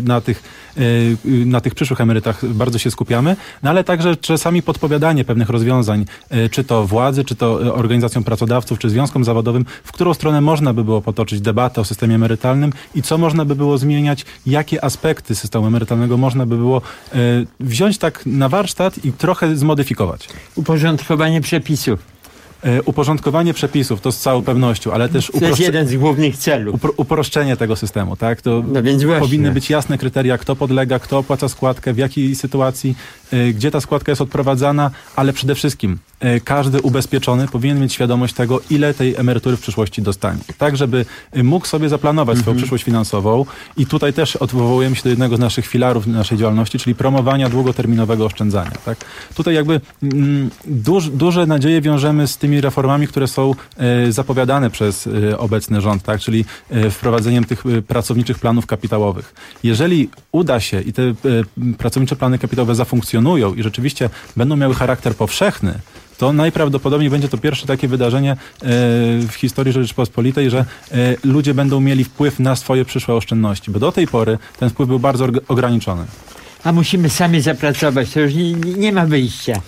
na tych przyszłych emerytach bardzo się skupiamy, no ale także czasami podpowiadanie pewnych rozwiązań, czy to władzy, czy to organizacjom pracodawców, czy związkom zawodowym, w którą stronę można by było potoczyć debatę o systemie emerytalnym i co można by było zmieniać, jakie aspekty systemu emerytalnego można by było wziąć tak na warsztat i trochę zmodyfikować.
Uporządkowanie przepisów.
Uporządkowanie przepisów, to z całą pewnością, ale też
to jest jeden z głównych celów.
Uproszczenie tego systemu, tak? To
więc
powinny być jasne kryteria, kto podlega, kto opłaca składkę, w jakiej sytuacji, gdzie ta składka jest odprowadzana, ale przede wszystkim każdy ubezpieczony powinien mieć świadomość tego, ile tej emerytury w przyszłości dostanie. Tak, żeby mógł sobie zaplanować swoją przyszłość finansową i tutaj też odwołujemy się do jednego z naszych filarów naszej działalności, czyli promowania długoterminowego oszczędzania. Tak? Tutaj jakby duże nadzieje wiążemy z tymi reformami, które są zapowiadane przez obecny rząd, tak? Czyli wprowadzeniem tych pracowniczych planów kapitałowych. Jeżeli uda się i te pracownicze plany kapitałowe zafunkcjonują i rzeczywiście będą miały charakter powszechny, to najprawdopodobniej będzie to pierwsze takie wydarzenie w historii Rzeczypospolitej, że ludzie będą mieli wpływ na swoje przyszłe oszczędności, bo do tej pory ten wpływ był bardzo ograniczony.
A musimy sami zapracować, to już nie ma wyjścia.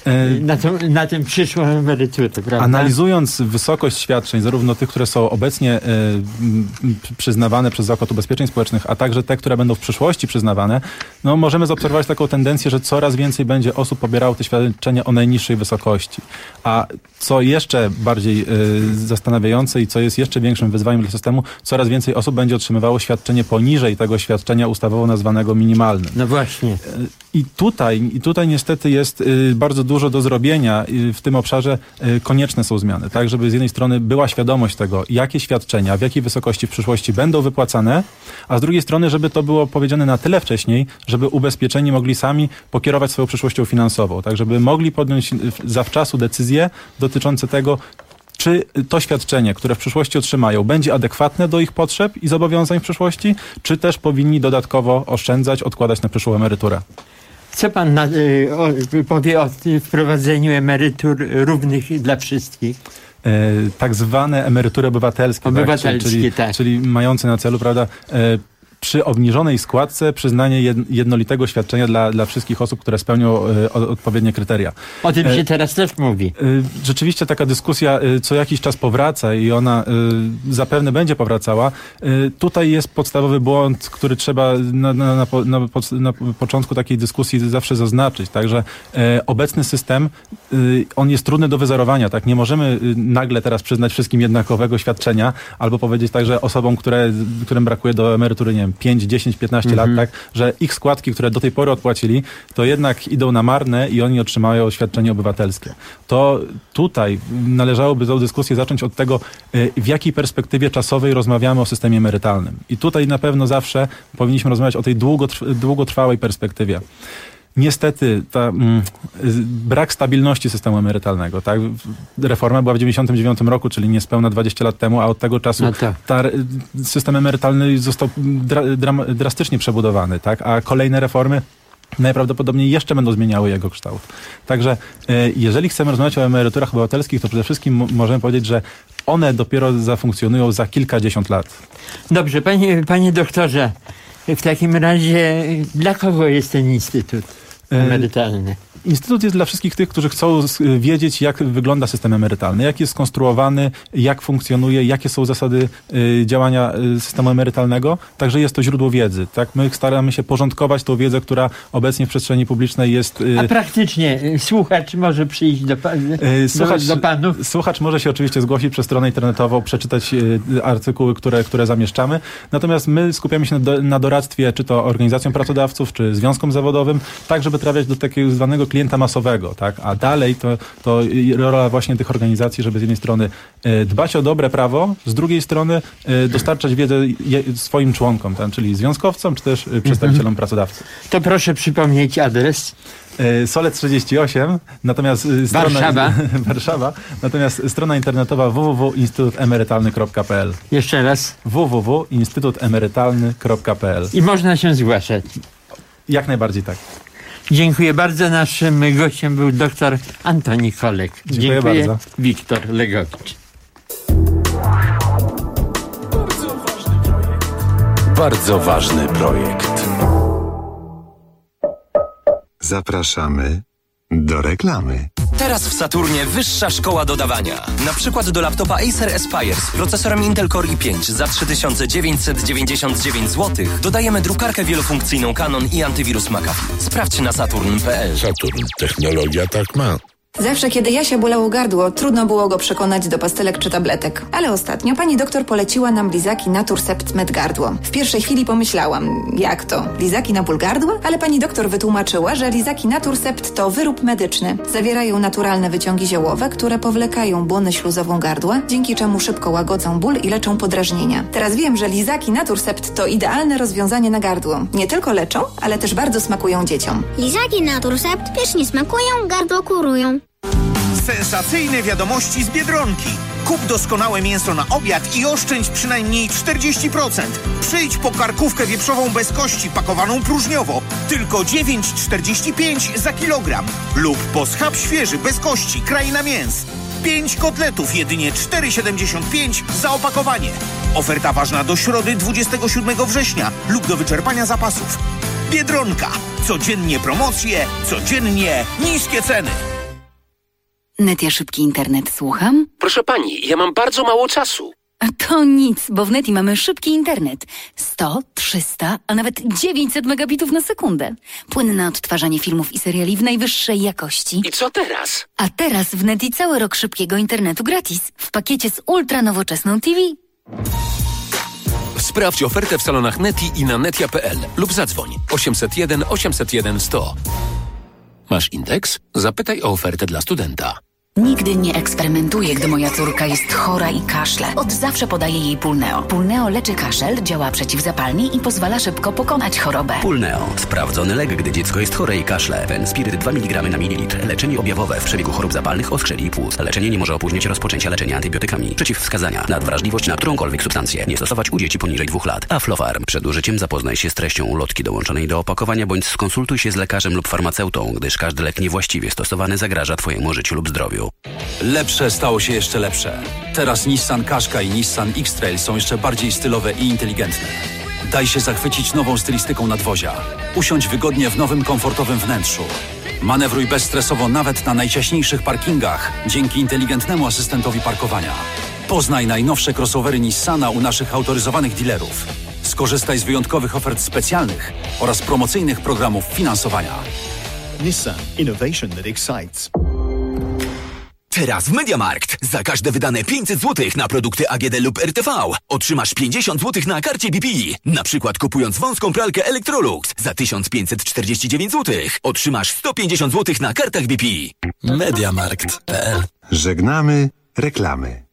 Na tę przyszłą emeryturę, prawda?
Analizując wysokość świadczeń, zarówno tych, które są obecnie przyznawane przez Zakład Ubezpieczeń Społecznych, a także te, które będą w przyszłości przyznawane, no możemy zaobserwować taką tendencję, że coraz więcej będzie osób pobierało te świadczenia o najniższej wysokości. A co jeszcze bardziej zastanawiające i co jest jeszcze większym wyzwaniem dla systemu, coraz więcej osób będzie otrzymywało świadczenie poniżej tego świadczenia ustawowo nazwanego minimalnym.
No właśnie.
I tutaj niestety jest bardzo dużo do zrobienia w tym obszarze. Konieczne są zmiany, tak, żeby z jednej strony była świadomość tego, jakie świadczenia, w jakiej wysokości w przyszłości będą wypłacane, a z drugiej strony, żeby to było powiedziane na tyle wcześniej, żeby ubezpieczeni mogli sami pokierować swoją przyszłością finansową, tak, żeby mogli podjąć zawczasu decyzje dotyczące tego, czy to świadczenie, które w przyszłości otrzymają, będzie adekwatne do ich potrzeb i zobowiązań w przyszłości, czy też powinni dodatkowo oszczędzać, odkładać na przyszłą emeryturę.
Co pan powie o wprowadzeniu emerytur równych dla wszystkich?
Tak zwane emerytury obywatelskie, czyli mające na celu, prawda, przy obniżonej składce przyznanie jednolitego świadczenia dla wszystkich osób, które spełnią odpowiednie kryteria.
O tym się teraz też mówi.
Rzeczywiście taka dyskusja co jakiś czas powraca i ona zapewne będzie powracała. Tutaj jest podstawowy błąd, który trzeba na początku takiej dyskusji zawsze zaznaczyć. Także obecny system, on jest trudny do wyzerowania. Tak? Nie możemy nagle teraz przyznać wszystkim jednakowego świadczenia albo powiedzieć tak, że osobom, którym brakuje do emerytury, nie wiem, 5, 10, 15 lat, tak, że ich składki, które do tej pory odpłacili, to jednak idą na marne i oni otrzymają świadczenie obywatelskie. To tutaj należałoby tę dyskusję zacząć od tego, w jakiej perspektywie czasowej rozmawiamy o systemie emerytalnym. I tutaj na pewno zawsze powinniśmy rozmawiać o tej długotrwałej perspektywie. niestety brak stabilności systemu emerytalnego. Tak? Reforma była w 1999 roku, czyli niespełna 20 lat temu, a od tego czasu system emerytalny został drastycznie przebudowany, tak? A kolejne reformy najprawdopodobniej jeszcze będą zmieniały jego kształt. Także jeżeli chcemy rozmawiać o emeryturach obywatelskich, to przede wszystkim możemy powiedzieć, że one dopiero zafunkcjonują za kilkadziesiąt lat.
Dobrze, panie doktorze, w takim razie dla kogo jest ten instytut emerytalny?
Instytut jest dla wszystkich tych, którzy chcą wiedzieć, jak wygląda system emerytalny, jak jest skonstruowany, jak funkcjonuje, jakie są zasady działania systemu emerytalnego. Także jest to źródło wiedzy. Tak? My staramy się porządkować tą wiedzę, która obecnie w przestrzeni publicznej jest...
A praktycznie słuchacz może przyjść do panów?
Słuchacz może się oczywiście zgłosić przez stronę internetową, przeczytać artykuły, które zamieszczamy. Natomiast my skupiamy się na doradztwie, czy to organizacjom pracodawców, czy związkom zawodowym, tak żeby trafiać do takiego zwanego klienta masowego, tak? A dalej to rola właśnie tych organizacji, żeby z jednej strony dbać o dobre prawo, z drugiej strony dostarczać wiedzę swoim członkom, tak? Czyli związkowcom, czy też przedstawicielom pracodawców.
To proszę przypomnieć adres.
Solet 38, natomiast Warszawa, natomiast strona internetowa www.instytutemerytalny.pl.
Jeszcze raz.
www.instytutemerytalny.pl.
I można się zgłaszać.
Jak najbardziej tak.
Dziękuję bardzo. Naszym gościem był dr Antoni Kolek.
Dziękuję bardzo.
Wiktor Legowicz.
Bardzo ważny projekt.
Zapraszamy do reklamy.
Teraz w Saturnie wyższa szkoła dodawania. Na przykład do laptopa Acer Aspire z procesorem Intel Core i5 za 3999 zł dodajemy drukarkę wielofunkcyjną Canon i antywirus McAfee. Sprawdź na saturn.pl.
Saturn. Technologia tak ma.
Zawsze, kiedy Jasia bolało gardło, trudno było go przekonać do pastelek czy tabletek. Ale ostatnio pani doktor poleciła nam lizaki Naturcept Med Gardło. W pierwszej chwili pomyślałam, jak to? Lizaki na ból gardła? Ale pani doktor wytłumaczyła, że lizaki Naturcept to wyrób medyczny. Zawierają naturalne wyciągi ziołowe, które powlekają błonę śluzową gardła, dzięki czemu szybko łagodzą ból i leczą podrażnienia. Teraz wiem, że lizaki Naturcept to idealne rozwiązanie na gardło. Nie tylko leczą, ale też bardzo smakują dzieciom.
Lizaki Naturcept pysznie smakują, gardło kurują.
Sensacyjne wiadomości z Biedronki. Kup doskonałe mięso na obiad i oszczędź przynajmniej 40%. Przyjdź po karkówkę wieprzową bez kości pakowaną próżniowo. Tylko 9,45 za kilogram. Lub po schab świeży bez kości Kraina Mięs. 5 kotletów jedynie 4,75 za opakowanie. Oferta ważna do środy 27 września lub do wyczerpania zapasów. Biedronka. Codziennie promocje, codziennie niskie ceny.
Netia Szybki Internet, słucham?
Proszę pani, ja mam bardzo mało czasu.
To nic, bo w Neti mamy szybki internet. 100, 300, a nawet 900 megabitów na sekundę. Płynne odtwarzanie filmów i seriali w najwyższej jakości.
I co teraz?
A teraz w Neti cały rok szybkiego internetu gratis. W pakiecie z ultranowoczesną TV.
Sprawdź ofertę w salonach Neti i na netia.pl lub zadzwoń 801 801 100. Masz indeks? Zapytaj o ofertę dla studenta.
Nigdy nie eksperymentuję, gdy moja córka jest chora i kaszle. Od zawsze podaję jej Pulneo. Pulneo leczy kaszel, działa przeciwzapalnie i pozwala szybko pokonać chorobę.
Pulneo. Sprawdzony lek, gdy dziecko jest chore i kaszle. Fenspiryt 2 mg na mililitr. Leczenie objawowe w przebiegu chorób zapalnych, oskrzeli i płuc. Leczenie nie może opóźnić rozpoczęcia leczenia antybiotykami. Przeciwwskazania. Nadwrażliwość na którąkolwiek substancję. Nie stosować u dzieci poniżej 2 lat. Aflofarm. Przed użyciem zapoznaj się z treścią ulotki dołączonej do opakowania bądź skonsultuj się z lekarzem lub farmaceutą, gdyż każdy lek niewłaściwie stosowany zagraża Twojemu życiu lub zdrowiu.
Lepsze stało się jeszcze lepsze. Teraz Nissan Qashqa i Nissan X-Trail są jeszcze bardziej stylowe i inteligentne. Daj się zachwycić nową stylistyką nadwozia. Usiądź wygodnie w nowym, komfortowym wnętrzu. Manewruj bezstresowo nawet na najciaśniejszych parkingach dzięki inteligentnemu asystentowi parkowania. Poznaj najnowsze crossovery Nissana u naszych autoryzowanych dealerów. Skorzystaj z wyjątkowych ofert specjalnych oraz promocyjnych programów finansowania.
Nissan. Innovation that excites.
Teraz w MediaMarkt. Za każde wydane 500 zł na produkty AGD lub RTV otrzymasz 50 zł na karcie BP. Na przykład kupując wąską pralkę Electrolux za 1549 zł otrzymasz 150 zł na kartach BP.
MediaMarkt.pl.
Żegnamy reklamy.